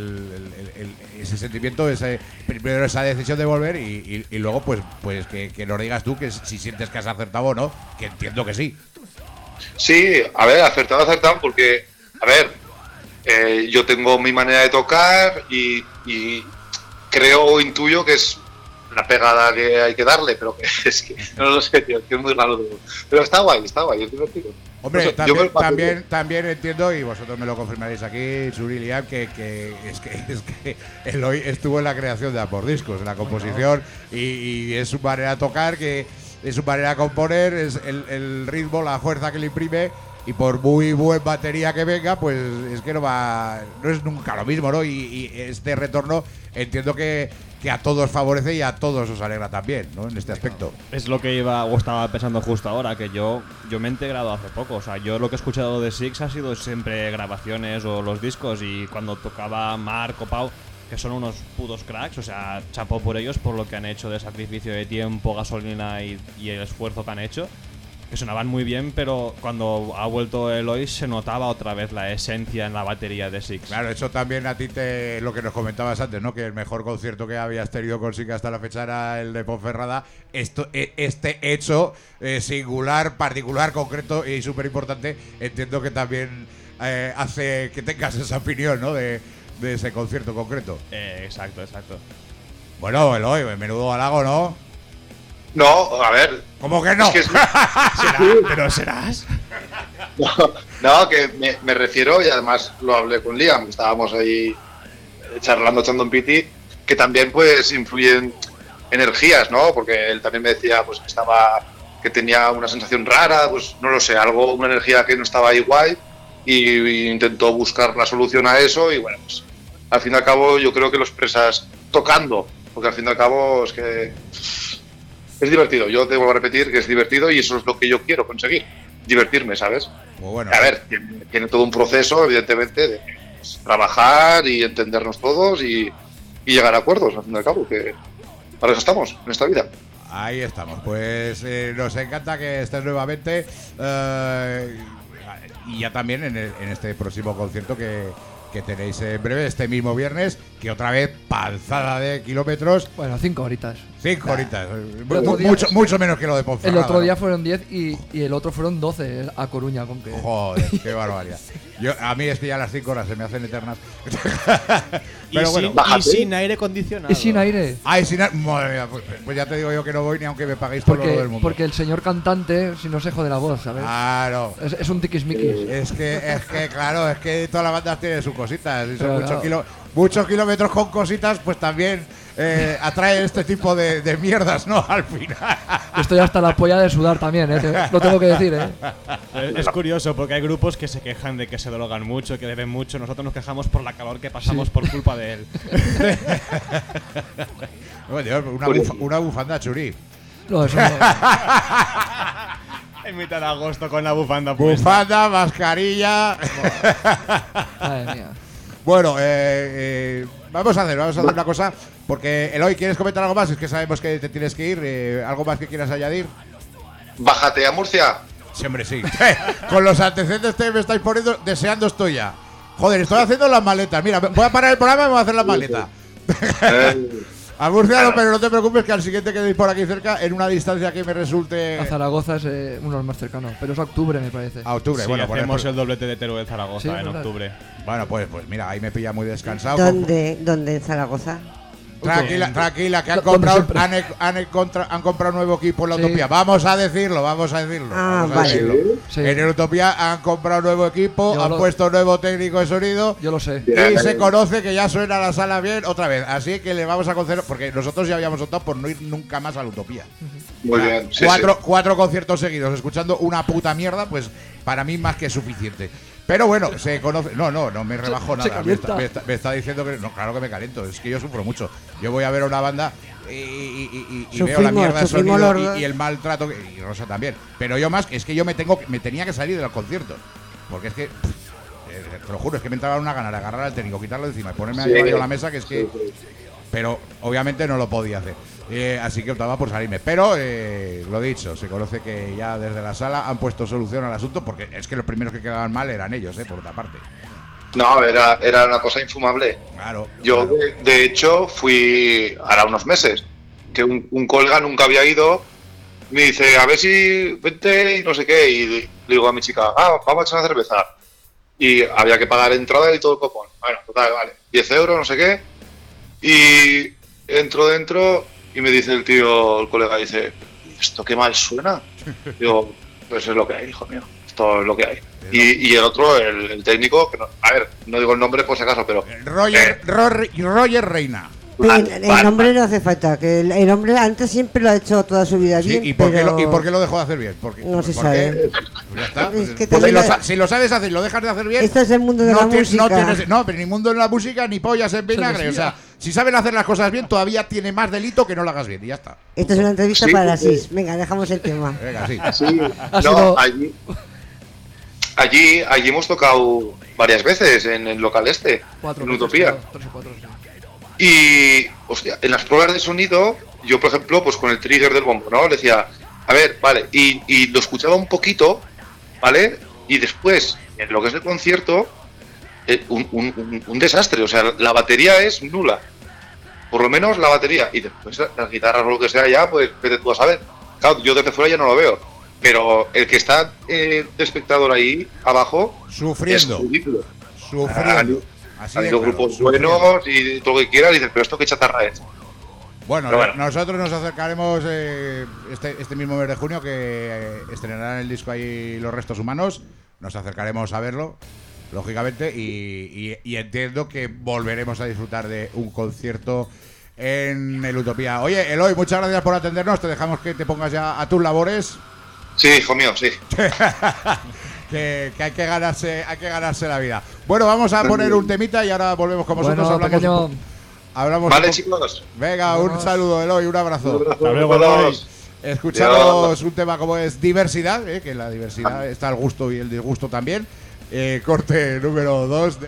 [SPEAKER 3] ese sentimiento, primero esa decisión de volver y luego pues que nos digas tú que si sientes que has acertado o no, que entiendo que sí.
[SPEAKER 9] Sí, a ver, acertado, porque, a ver, yo tengo mi manera de tocar y creo o intuyo que es la pegada que hay que darle, pero que es que no lo sé, tío, que es muy raro todo. Pero está guay, es divertido.
[SPEAKER 3] Hombre, también entiendo, y vosotros me lo confirmaréis aquí, Suri y Liam, que es que Eloy estuvo en la creación de Apor Discos, en la composición, y es su manera de tocar, que es su manera de componer, es el ritmo, la fuerza que le imprime, y por muy buen batería que venga, pues es que no es nunca lo mismo, ¿no? Y este retorno entiendo que a todos favorece y a todos os alegra también, ¿no? En este aspecto.
[SPEAKER 4] Es lo que estaba pensando justo ahora, que yo me he integrado hace poco. O sea, yo lo que he escuchado de Six ha sido siempre grabaciones o los discos, y cuando tocaba Marc o Pau, que son unos putos cracks, o sea, chapó por ellos por lo que han hecho de sacrificio de tiempo, gasolina y el esfuerzo que han hecho, que sonaban muy bien, pero cuando ha vuelto Eloy se notaba otra vez la esencia en la batería de Six.
[SPEAKER 3] Claro, eso también a ti lo que nos comentabas antes, ¿no? Que el mejor concierto que habías tenido con Six hasta la fecha era el de Ponferrada. Este hecho singular, particular, concreto y súper importante, entiendo que también hace que tengas esa opinión, ¿no? De ese concierto concreto.
[SPEAKER 4] Exacto.
[SPEAKER 3] Bueno, Eloy, menudo halago, ¿no?
[SPEAKER 9] No, a ver.
[SPEAKER 3] ¿Cómo que no?
[SPEAKER 9] Es que
[SPEAKER 4] ¿Pero serás?
[SPEAKER 9] No, que me refiero, y además lo hablé con Liam, estábamos ahí charlando, echando un piti, que también pues influyen energías, ¿no? Porque él también me decía pues que tenía una sensación rara, pues no lo sé, una energía que no estaba ahí guay, y intentó buscar la solución a eso, y bueno, pues al fin y al cabo yo creo que lo expresas tocando, porque al fin y al cabo es que es divertido. Yo te vuelvo a repetir que es divertido y eso es lo que yo quiero conseguir, divertirme, ¿sabes?
[SPEAKER 3] Muy bueno.
[SPEAKER 9] A ver, tiene todo un proceso, evidentemente, de trabajar y entendernos todos y llegar a acuerdos, al fin y al cabo, que para eso estamos, en esta vida.
[SPEAKER 3] Ahí estamos. Pues nos encanta que estés nuevamente y ya también en este próximo concierto que tenéis en breve, este mismo viernes, que otra vez panzada de kilómetros.
[SPEAKER 5] Bueno, 5 horitas.
[SPEAKER 3] 5 horitas.
[SPEAKER 5] Día,
[SPEAKER 3] mucho menos que lo de Ponferrada.
[SPEAKER 5] El otro día
[SPEAKER 3] ¿no?
[SPEAKER 5] fueron 10 y el otro fueron 12 a Coruña. Con que...
[SPEAKER 3] Joder, qué barbaridad. A mí es que ya las 5 horas se me hacen eternas. Pero bueno,
[SPEAKER 4] y sin aire acondicionado.
[SPEAKER 5] Y sin aire.
[SPEAKER 3] ay, sin madre mía, pues ya te digo yo que no voy ni aunque me paguéis todo lo del mundo.
[SPEAKER 5] Porque el señor cantante, si no se jode la voz, ¿sabes?
[SPEAKER 3] Claro.
[SPEAKER 5] Es un tiquismiquis.
[SPEAKER 3] Es que, claro, es que todas las bandas tienen sus cositas. Y son
[SPEAKER 5] Pero
[SPEAKER 3] muchos kilómetros con cositas, pues también atrae este tipo de mierdas, ¿no? Al final.
[SPEAKER 5] Estoy hasta la polla de sudar también, lo tengo que decir,
[SPEAKER 4] Es curioso porque hay grupos que se quejan de que se drogan mucho, que beben mucho. Nosotros nos quejamos por la calor que pasamos por culpa de él.
[SPEAKER 3] Una bufanda, Churi.
[SPEAKER 5] No, eso no.
[SPEAKER 4] En mitad de agosto con la bufanda puesta.
[SPEAKER 3] Bufanda, mascarilla.
[SPEAKER 5] Madre mía.
[SPEAKER 3] Bueno, vamos a hacer una cosa. Porque, Eloy, ¿quieres comentar algo más? Es que sabemos que te tienes que ir. ¿Algo más que quieras añadir?
[SPEAKER 9] Bájate a Murcia.
[SPEAKER 3] Sí, hombre, sí. Con los antecedentes que me estáis poniendo, deseando estoy ya. Joder, estoy haciendo las maletas. Mira, voy a parar el programa y me voy a hacer las maletas. A Murcia no, pero no te preocupes que al siguiente que veis por aquí cerca, en una distancia que me resulte...
[SPEAKER 5] A Zaragoza es uno de los más cercanos, pero es octubre, me parece.
[SPEAKER 3] A octubre,
[SPEAKER 4] Sí,
[SPEAKER 3] bueno,
[SPEAKER 4] hacemos el doblete de Teruel Zaragoza
[SPEAKER 5] Sí,
[SPEAKER 4] en
[SPEAKER 5] ¿verdad?
[SPEAKER 4] octubre.
[SPEAKER 3] Bueno, pues mira, ahí me pilla muy descansado.
[SPEAKER 1] ¿Dónde en Zaragoza?
[SPEAKER 3] Tranquila, que han
[SPEAKER 5] Donde
[SPEAKER 3] comprado,
[SPEAKER 5] siempre.
[SPEAKER 3] han comprado un nuevo equipo en la
[SPEAKER 5] Sí.
[SPEAKER 3] Utopía. Vamos a decirlo.
[SPEAKER 1] Ah,
[SPEAKER 3] vamos a
[SPEAKER 1] vale.
[SPEAKER 3] decirlo.
[SPEAKER 5] Sí.
[SPEAKER 3] En el Utopía han comprado un nuevo equipo,
[SPEAKER 5] Yo
[SPEAKER 3] han puesto un nuevo técnico de sonido.
[SPEAKER 5] Yo lo sé.
[SPEAKER 3] Y se conoce que ya suena la sala bien otra vez. Así que le vamos a conceder, porque nosotros ya habíamos optado por no ir nunca más a la Utopía.
[SPEAKER 9] Muy bien. Sí,
[SPEAKER 3] Cuatro conciertos seguidos, escuchando una puta mierda, pues para mí más que suficiente. Pero bueno, se conoce. No me rebajo
[SPEAKER 5] Se
[SPEAKER 3] nada.
[SPEAKER 5] calienta.
[SPEAKER 3] Me está diciendo que. No, claro que me caliento. Es que yo sufro mucho. Yo voy a ver a una banda y veo la mierda de sonido y el maltrato. Y Rosa también. Pero yo más, es que yo me tenía que salir de los conciertos. Porque es que. Te lo juro, es que me entraba una gana de agarrar al técnico, quitarlo de encima y ponerme a llevar yo a la mesa, que es que. Pero obviamente no lo podía hacer. Así que optaba por salirme. Pero lo dicho, se conoce que ya desde la sala han puesto solución al asunto, porque es que los primeros que quedaban mal eran ellos, por otra parte.
[SPEAKER 9] No, era una cosa infumable.
[SPEAKER 3] Claro.
[SPEAKER 9] Yo,
[SPEAKER 3] claro.
[SPEAKER 9] de hecho, fui hará unos meses, que un colega nunca había ido, me dice, a ver si vente y no sé qué, y le digo a mi chica, vamos a echar una cerveza. Y había que pagar entrada y todo el copón. Bueno, total, vale, 10 euros, no sé qué. Y entro dentro y me dice el colega, dice, ¿esto qué mal suena? Digo, pues es lo que hay, hijo mío, esto es lo que hay. Y el otro, el técnico, que no, a ver, no digo el nombre por si acaso, pero...
[SPEAKER 3] Roger Reina.
[SPEAKER 1] El nombre no hace falta, que el hombre antes siempre lo ha hecho toda su vida
[SPEAKER 3] Sí,
[SPEAKER 1] bien.
[SPEAKER 3] ¿y por
[SPEAKER 1] pero
[SPEAKER 3] qué lo dejó de hacer bien?
[SPEAKER 1] No se sabe.
[SPEAKER 3] Pues ya está.
[SPEAKER 1] Es que
[SPEAKER 3] Pues
[SPEAKER 1] también
[SPEAKER 3] si lo sabes hacer y lo dejas de hacer bien.
[SPEAKER 1] Esto es el mundo de la música.
[SPEAKER 3] No, pero ni mundo en la música ni pollas en vinagre. O sea, si saben hacer las cosas bien, todavía tiene más delito que no lo hagas bien. Y ya está.
[SPEAKER 1] Esto es una entrevista para SIS. Venga, dejamos el tema.
[SPEAKER 3] Venga, sí.
[SPEAKER 9] Sí, no, allí hemos tocado varias veces en el local en Utopía.
[SPEAKER 5] 3 o 4, sí.
[SPEAKER 9] Y, hostia, en las pruebas de sonido, yo, por ejemplo, pues con el trigger del bombo, ¿no? Le decía, a ver, vale, y lo escuchaba un poquito, ¿vale? Y después, en lo que es el concierto, un desastre, o sea, la batería es nula. Por lo menos la batería. Y después las guitarras o lo que sea ya, pues vete tú a saber. Claro, yo desde fuera ya no lo veo. Pero el que está de espectador ahí, abajo,
[SPEAKER 3] Sufriendo.
[SPEAKER 9] es ridículo.
[SPEAKER 3] Sufriendo. Así
[SPEAKER 9] Ha
[SPEAKER 3] de
[SPEAKER 9] habido
[SPEAKER 3] claro,
[SPEAKER 9] grupos
[SPEAKER 3] sufriendo.
[SPEAKER 9] buenos y todo lo que quieras, y dices, pero esto qué chatarra es.
[SPEAKER 3] Bueno,
[SPEAKER 9] Pero bueno.
[SPEAKER 3] nosotros nos acercaremos este mismo mes de junio, que estrenarán el disco ahí Los Restos Humanos. Nos acercaremos a verlo, lógicamente, y entiendo que volveremos a disfrutar de un concierto en el Utopía. Oye, Eloy, muchas gracias por atendernos. Te dejamos que te pongas ya a tus labores.
[SPEAKER 9] Sí, hijo mío, sí.
[SPEAKER 3] que hay que ganarse la vida. Bueno, vamos a poner un temita y ahora volvemos con vosotros.
[SPEAKER 5] Bueno, pequeño.
[SPEAKER 3] Hablamos
[SPEAKER 9] Vale,
[SPEAKER 3] un
[SPEAKER 9] chicos.
[SPEAKER 3] Venga, un saludo, Eloy, un abrazo.
[SPEAKER 4] Hasta luego, Eloy.
[SPEAKER 3] Escuchamos un tema como es diversidad, que en la diversidad está el gusto y el disgusto también. Corte número 2.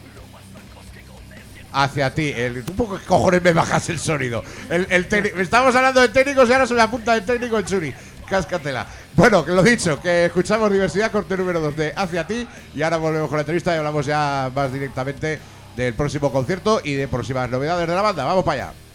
[SPEAKER 3] Hacia ti. ¿Tú por qué cojones me bajas el sonido? Estamos hablando de técnicos y ahora se me apunta el técnico en Churi. Cáscatela. Bueno, que lo dicho, que escuchamos diversidad, corte número 2 de Hacia ti. Y ahora volvemos con la entrevista y hablamos ya más directamente del próximo concierto y de próximas novedades de la banda. Vamos para allá.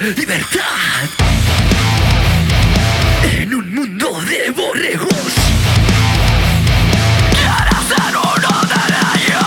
[SPEAKER 2] libertad. En un mundo de borregos. ¿Quieres ser uno de ellos?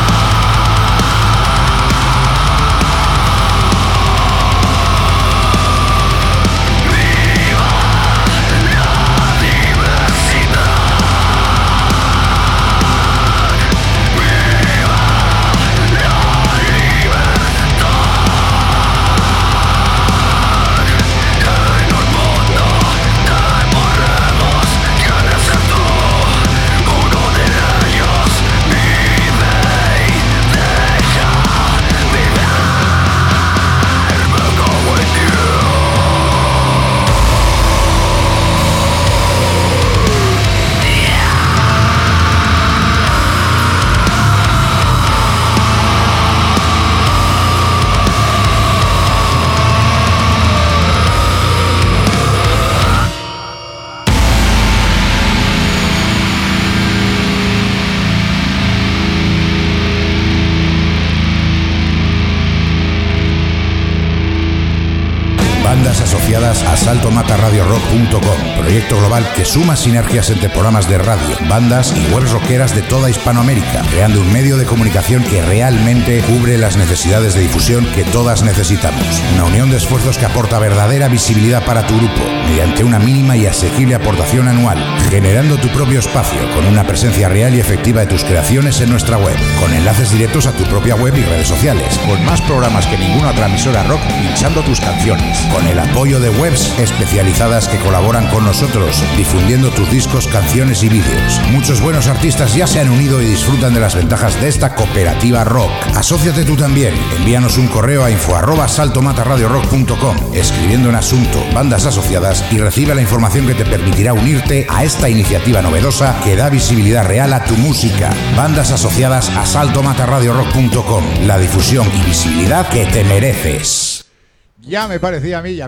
[SPEAKER 10] Bandas asociadas a saltomatarradiorock.com, proyecto global que suma sinergias entre programas de radio, bandas y webs rockeras de toda Hispanoamérica, creando un medio de comunicación que realmente cubre las necesidades de difusión que todas necesitamos. Una unión de esfuerzos que aporta verdadera visibilidad para tu grupo, mediante una mínima y asequible aportación anual, generando tu propio espacio con una presencia real y efectiva de tus creaciones en nuestra web, con enlaces directos a tu propia web y redes sociales, con más programas que ninguna otra emisora rock pinchando tus canciones, con el apoyo de webs especializadas que colaboran con nosotros, difundiendo tus discos, canciones y vídeos. Muchos buenos artistas ya se han unido y disfrutan de las ventajas de esta cooperativa rock. Asóciate tú también. Envíanos un correo a info@saltomatarradiorock.com, escribiendo en asunto bandas asociadas, y recibe la información que te permitirá unirte a esta iniciativa novedosa que da visibilidad real a tu música. Bandas asociadas a saltomatarradiorock.com, la difusión y visibilidad que te mereces.
[SPEAKER 3] Ya me parecía a mí,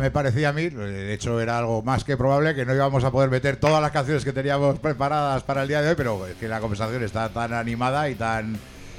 [SPEAKER 3] de hecho era algo más que probable que no íbamos a poder meter todas las canciones que teníamos preparadas para el día de hoy, pero es que la conversación está tan animada y tan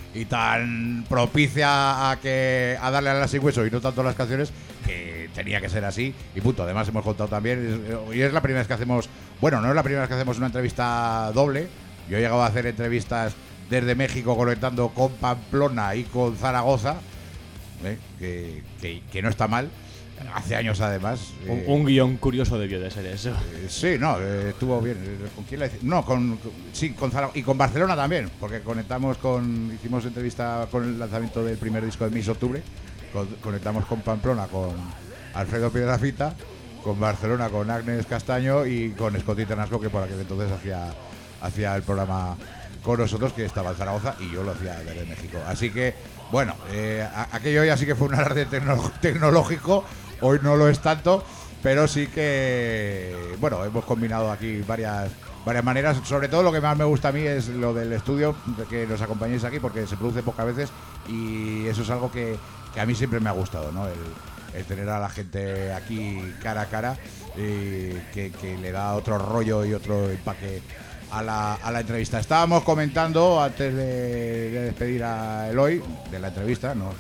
[SPEAKER 3] propicia a darle a la secuencia y no tanto a las canciones, que tenía que ser así y punto. Además hemos contado también, y es la primera vez que hacemos, bueno, no es la primera vez que hacemos una entrevista doble. Yo he llegado a hacer entrevistas desde México conectando con Pamplona y con Zaragoza, que no está mal. Hace años además.
[SPEAKER 4] Un guión curioso debió de ser eso.
[SPEAKER 3] Sí, no, estuvo bien. ¿Con quién la hice? No, con Zaragoza y con Barcelona también, porque hicimos entrevista con el lanzamiento del primer disco de Miss Octubre. Conectamos con Pamplona, con Alfredo Piedrafita, con Barcelona, con Agnes Castaño y con Scotty Ternasco, que por aquel entonces hacía el programa con nosotros, que estaba en Zaragoza, y yo lo hacía desde México. Así que, bueno, aquello ya sí que fue un alarde tecnológico. Hoy no lo es tanto, pero sí que, bueno, hemos combinado aquí varias maneras. Sobre todo lo que más me gusta a mí es lo del estudio, que nos acompañéis aquí, porque se produce pocas veces y eso es algo que a mí siempre me ha gustado, ¿no? El tener a la gente aquí cara a cara, que le da otro rollo y otro empaque a la entrevista. Estábamos comentando antes de despedir a Eloy de la entrevista, no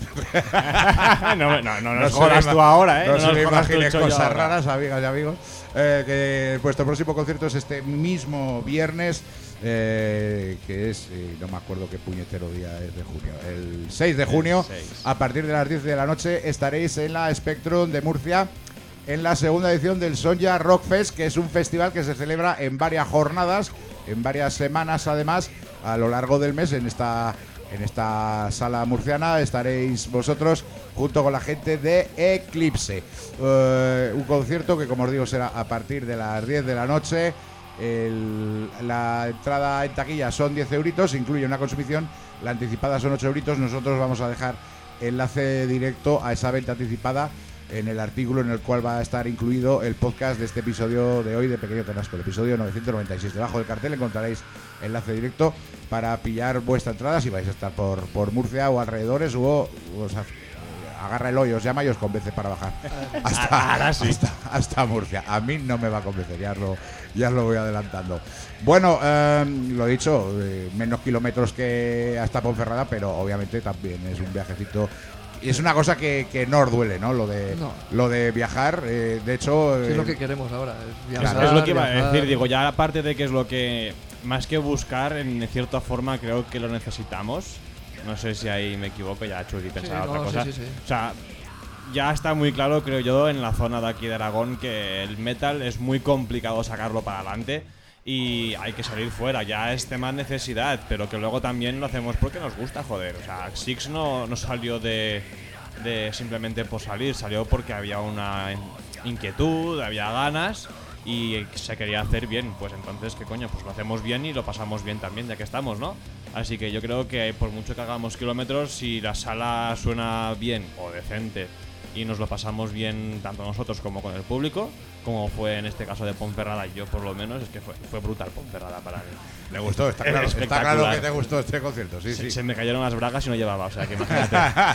[SPEAKER 4] nos jodas tú ahora,
[SPEAKER 3] no se me imaginen cosas raras, amigas y amigos, que vuestro próximo concierto es este mismo viernes, que es, no me acuerdo qué puñetero día es de junio, el 6 de junio, a partir de las 10 de la noche estaréis en la Spectrum de Murcia, en la segunda edición del Sonja Rock Fest, que es un festival que se celebra en varias jornadas, en varias semanas además, a lo largo del mes. En esta sala murciana estaréis vosotros junto con la gente de Eclipse. Un concierto que, como os digo, será a partir de las 10 de la noche. La entrada en taquilla son 10 euritos, incluye una consumición. La anticipada son 8 euritos. Nosotros vamos a dejar enlace directo a esa venta anticipada en el artículo en el cual va a estar incluido el podcast de este episodio de hoy de Pequeño Ternasco, el episodio 996. Debajo del cartel encontraréis enlace directo para pillar vuestra entrada si vais a estar por Murcia o alrededores, o os agarra el hoyo, os llama y os convence para bajar hasta Murcia. A mí no me va a convencer, ya os lo voy adelantando. Bueno, lo dicho, menos kilómetros que hasta Ponferrada, pero obviamente también es un viajecito Y es una cosa que no os duele, ¿no? Lo de viajar, de hecho...
[SPEAKER 5] Sí, es lo que queremos ahora.
[SPEAKER 4] Claro, es lo que iba a decir, digo, ya aparte de que es lo que, más que buscar, en cierta forma creo que lo necesitamos. No sé si ahí me equivoco, ya Churi pensaba otra cosa.
[SPEAKER 5] Sí.
[SPEAKER 4] O sea, ya está muy claro, creo yo, en la zona de aquí de Aragón, que el metal es muy complicado sacarlo para adelante. Y hay que salir fuera, ya es tema necesidad, pero que luego también lo hacemos porque nos gusta, joder. O sea, Six no salió de simplemente por salir, salió porque había una inquietud, había ganas y se quería hacer bien. Pues entonces, ¿qué coño? Pues lo hacemos bien y lo pasamos bien también, ya que estamos, ¿no? Así que yo creo que por mucho que hagamos kilómetros, si la sala suena bien o decente y nos lo pasamos bien tanto nosotros como con el público, como fue en este caso de Ponferrada, y yo por lo menos, es que fue brutal Ponferrada para mí.
[SPEAKER 3] Me gustó, está claro que te gustó este concierto, sí.
[SPEAKER 4] Se me cayeron las bragas y no llevaba, o sea que imagínate.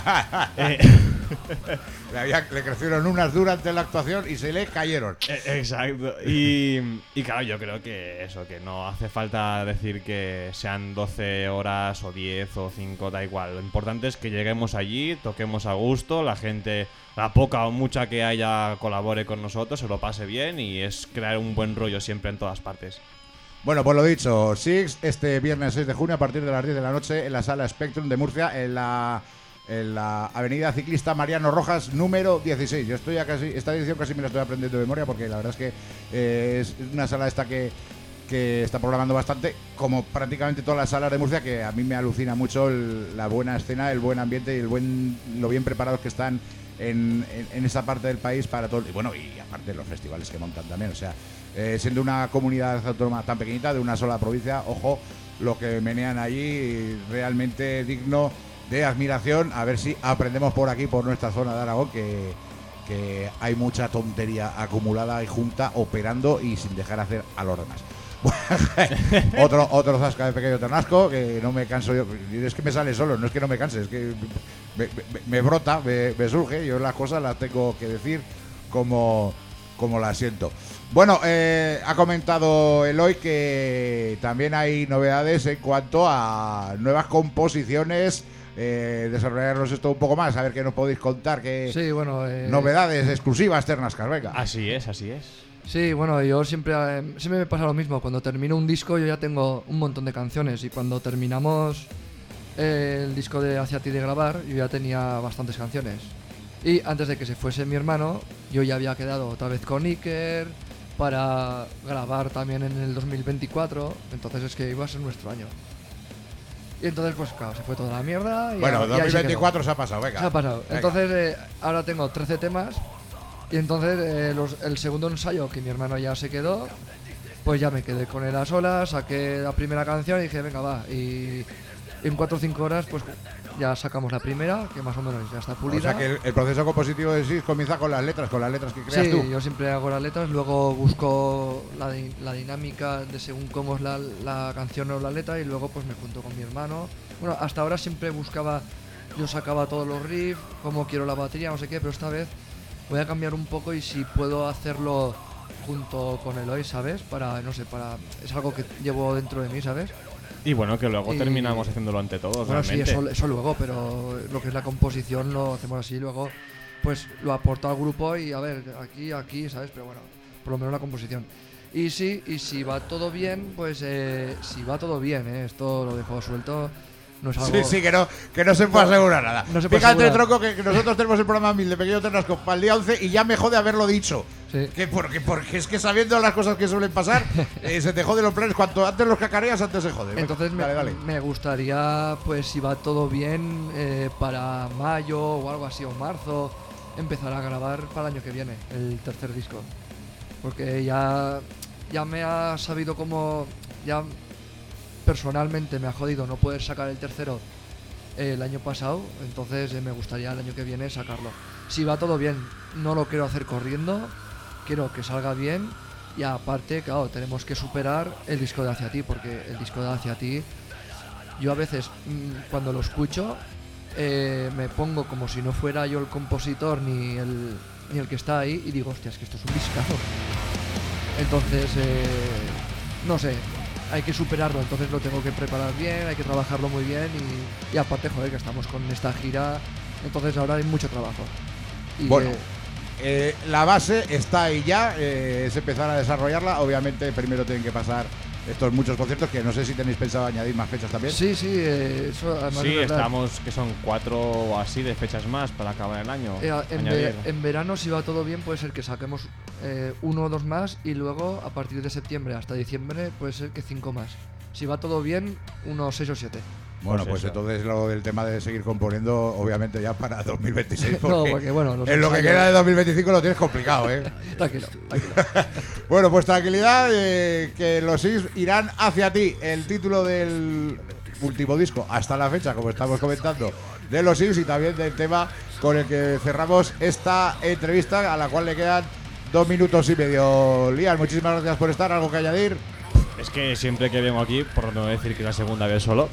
[SPEAKER 3] Le crecieron unas durante la actuación y se le cayeron.
[SPEAKER 4] Exacto. Y claro, yo creo que eso, que no hace falta decir que sean 12 horas o 10 o 5, da igual. Lo importante es que lleguemos allí, toquemos a gusto, la gente, la poca o mucha que haya, colabore con nosotros, se lo pase bien, y es crear un buen rollo siempre en todas partes.
[SPEAKER 3] Bueno, pues lo dicho, Six este viernes 6 de junio a partir de las 10 de la noche en la sala Spectrum de Murcia, en la avenida ciclista Mariano Rojas número 16. Yo estoy esta edición casi me la estoy aprendiendo de memoria, porque la verdad es que es una sala esta que está programando bastante, como prácticamente todas las salas de Murcia, que a mí me alucina mucho la buena escena, el buen ambiente y lo bien preparados que están en esa parte del país para todo. Y bueno, y aparte los festivales que montan también, o sea, siendo una comunidad autónoma tan pequeñita, de una sola provincia, ojo, lo que menean allí, realmente digno de admiración. A ver si aprendemos por aquí, por nuestra zona de Aragón, que hay mucha tontería acumulada y junta, operando y sin dejar hacer a los demás. otro zasca de pequeño ternasco, que no me canso yo. Es que me sale solo, no es que no me canse, es que me brota, me surge. Yo las cosas las tengo que decir como las siento. Bueno, ha comentado Eloy que también hay novedades en cuanto a nuevas composiciones. Desarrollarnos esto un poco más, a ver qué nos podéis contar, novedades exclusivas, Ternascas, venga.
[SPEAKER 4] Así es.
[SPEAKER 5] Sí, bueno, yo siempre me pasa lo mismo. Cuando termino un disco yo ya tengo un montón de canciones, y cuando terminamos el disco de Hacia ti de grabar, yo ya tenía bastantes canciones. Y antes de que se fuese mi hermano, yo ya había quedado otra vez con Iker para grabar también en el 2024, entonces es que iba a ser nuestro año. Y entonces, pues claro, se fue toda la mierda. Y
[SPEAKER 3] bueno, 2024 se ha pasado, venga.
[SPEAKER 5] Se ha pasado. Venga. Entonces, ahora tengo 13 temas. Y entonces, el segundo ensayo, que mi hermano ya se quedó, pues ya me quedé con él a solas, saqué la primera canción y dije, venga, va. Y en 4 o 5 horas, pues ya sacamos la primera, que más o menos ya está pulida.
[SPEAKER 3] O sea que el proceso compositivo de Six comienza con las letras que creas tú.
[SPEAKER 5] Sí, yo siempre hago las letras, luego busco la dinámica de según cómo es la canción o la letra, y luego pues me junto con mi hermano. Bueno, hasta ahora siempre yo sacaba todos los riffs, cómo quiero la batería, no sé qué, pero esta vez voy a cambiar un poco, y si puedo hacerlo junto con Eloy, ¿sabes? Es algo que llevo dentro de mí, ¿sabes?
[SPEAKER 4] Y bueno, que luego terminamos haciéndolo ante todos,
[SPEAKER 5] bueno,
[SPEAKER 4] realmente.
[SPEAKER 5] Sí, eso luego, pero lo que es la composición lo hacemos así, luego pues lo aporto al grupo y a ver, aquí, ¿sabes? Pero bueno, por lo menos la composición. Y sí, y si va todo bien, pues si va todo bien, esto lo dejo suelto. No es algo...
[SPEAKER 3] Sí, que no se puede asegurar nada.
[SPEAKER 5] No se puede
[SPEAKER 3] Fíjate,
[SPEAKER 5] asegurar.
[SPEAKER 3] Tronco, que nosotros tenemos el programa 1000 de Pequeño Ternasco para el día 11 y ya me jode haberlo dicho.
[SPEAKER 5] Sí.
[SPEAKER 3] Porque es que sabiendo las cosas que suelen pasar, se te jode los planes. Cuanto antes los cacareas, antes se jode.
[SPEAKER 5] Entonces
[SPEAKER 3] dale.
[SPEAKER 5] Me gustaría, pues si va todo bien, para mayo o algo así, o marzo, empezar a grabar para el año que viene, el tercer disco. Porque ya me ha sabido como... ya personalmente me ha jodido no poder sacar el tercero el año pasado, entonces me gustaría el año que viene sacarlo. Si va todo bien, no lo quiero hacer corriendo, quiero que salga bien, y aparte, claro, tenemos que superar el disco de Hacia ti, porque el disco de Hacia ti, yo a veces cuando lo escucho me pongo como si no fuera yo el compositor ni el que está ahí, y digo, hostia, es que esto es un discazo. Entonces, no sé, hay que superarlo, entonces lo tengo que preparar bien, hay que trabajarlo muy bien, y aparte, joder, que estamos con esta gira Entonces ahora hay mucho trabajo. Y
[SPEAKER 3] bueno, la base está ahí ya, es empezar a desarrollarla. Obviamente primero tienen que pasar estos muchos conciertos, que no sé si tenéis pensado añadir más fechas también.
[SPEAKER 5] Sí, eso además
[SPEAKER 4] sí,
[SPEAKER 5] es verdad.
[SPEAKER 4] estamos, que son 4 o así de fechas más para acabar el año.
[SPEAKER 5] En verano, si va todo bien, puede ser que saquemos 1 o 2 más, y luego a partir de septiembre hasta diciembre puede ser que 5 más. Si va todo bien, unos 6 o 7.
[SPEAKER 3] Bueno, pues entonces lo del tema de seguir componiendo, obviamente ya para 2026, porque,
[SPEAKER 5] no, porque bueno,
[SPEAKER 3] en lo que queda de 2025 lo tienes complicado, ¿eh?
[SPEAKER 5] Tranquilo.
[SPEAKER 3] Bueno, pues tranquilidad, que los Six irán hacia ti. El título del último disco, hasta la fecha, como estamos comentando, de los Six, y también del tema con el que cerramos esta entrevista, a la cual le quedan 2 minutos y medio. Lian, muchísimas gracias por estar. ¿Algo que añadir?
[SPEAKER 4] Es que siempre que vengo aquí, por no decir que es la segunda vez solo,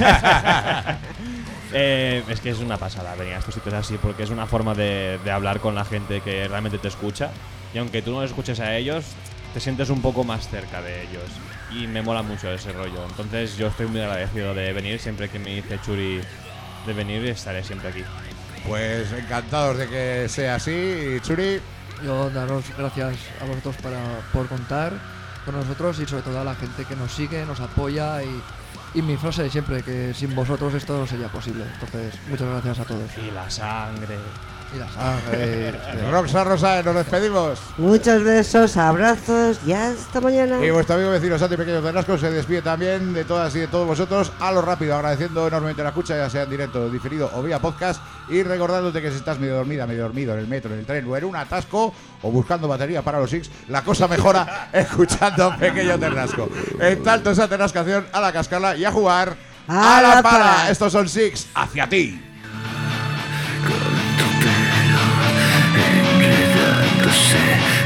[SPEAKER 4] es que es una pasada venir a estos sitios así, porque es una forma de hablar con la gente que realmente te escucha, y aunque tú no los escuches a ellos, te sientes un poco más cerca de ellos, y me mola mucho ese rollo. Entonces yo estoy muy agradecido de venir. Siempre que me dice Churi de venir, estaré siempre aquí.
[SPEAKER 3] Pues encantados de que sea así, Churi.
[SPEAKER 5] Yo daros gracias a vosotros por contar con nosotros, y sobre todo a la gente que nos sigue, nos apoya, y mi frase de siempre, que sin vosotros esto no sería posible. Entonces, muchas gracias a todos.
[SPEAKER 4] Y la sangre.
[SPEAKER 5] Y la sangre.
[SPEAKER 3] Roxa Rosa, nos despedimos.
[SPEAKER 1] Muchos besos, abrazos y hasta mañana.
[SPEAKER 3] Y vuestro amigo vecino Santi Pequeño Ternasco se despide también de todas y de todos vosotros a lo rápido, agradeciendo enormemente la escucha, ya sea en directo, diferido o vía podcast, y recordándote que si estás medio dormida, medio dormido en el metro, en el tren o en un atasco, o buscando batería para los Six, la cosa mejora escuchando Pequeño Ternasco. En tanto esa ternascación, a la cascala y a jugar a la pala. Estos son Six, hacia ti.
[SPEAKER 2] Enredándose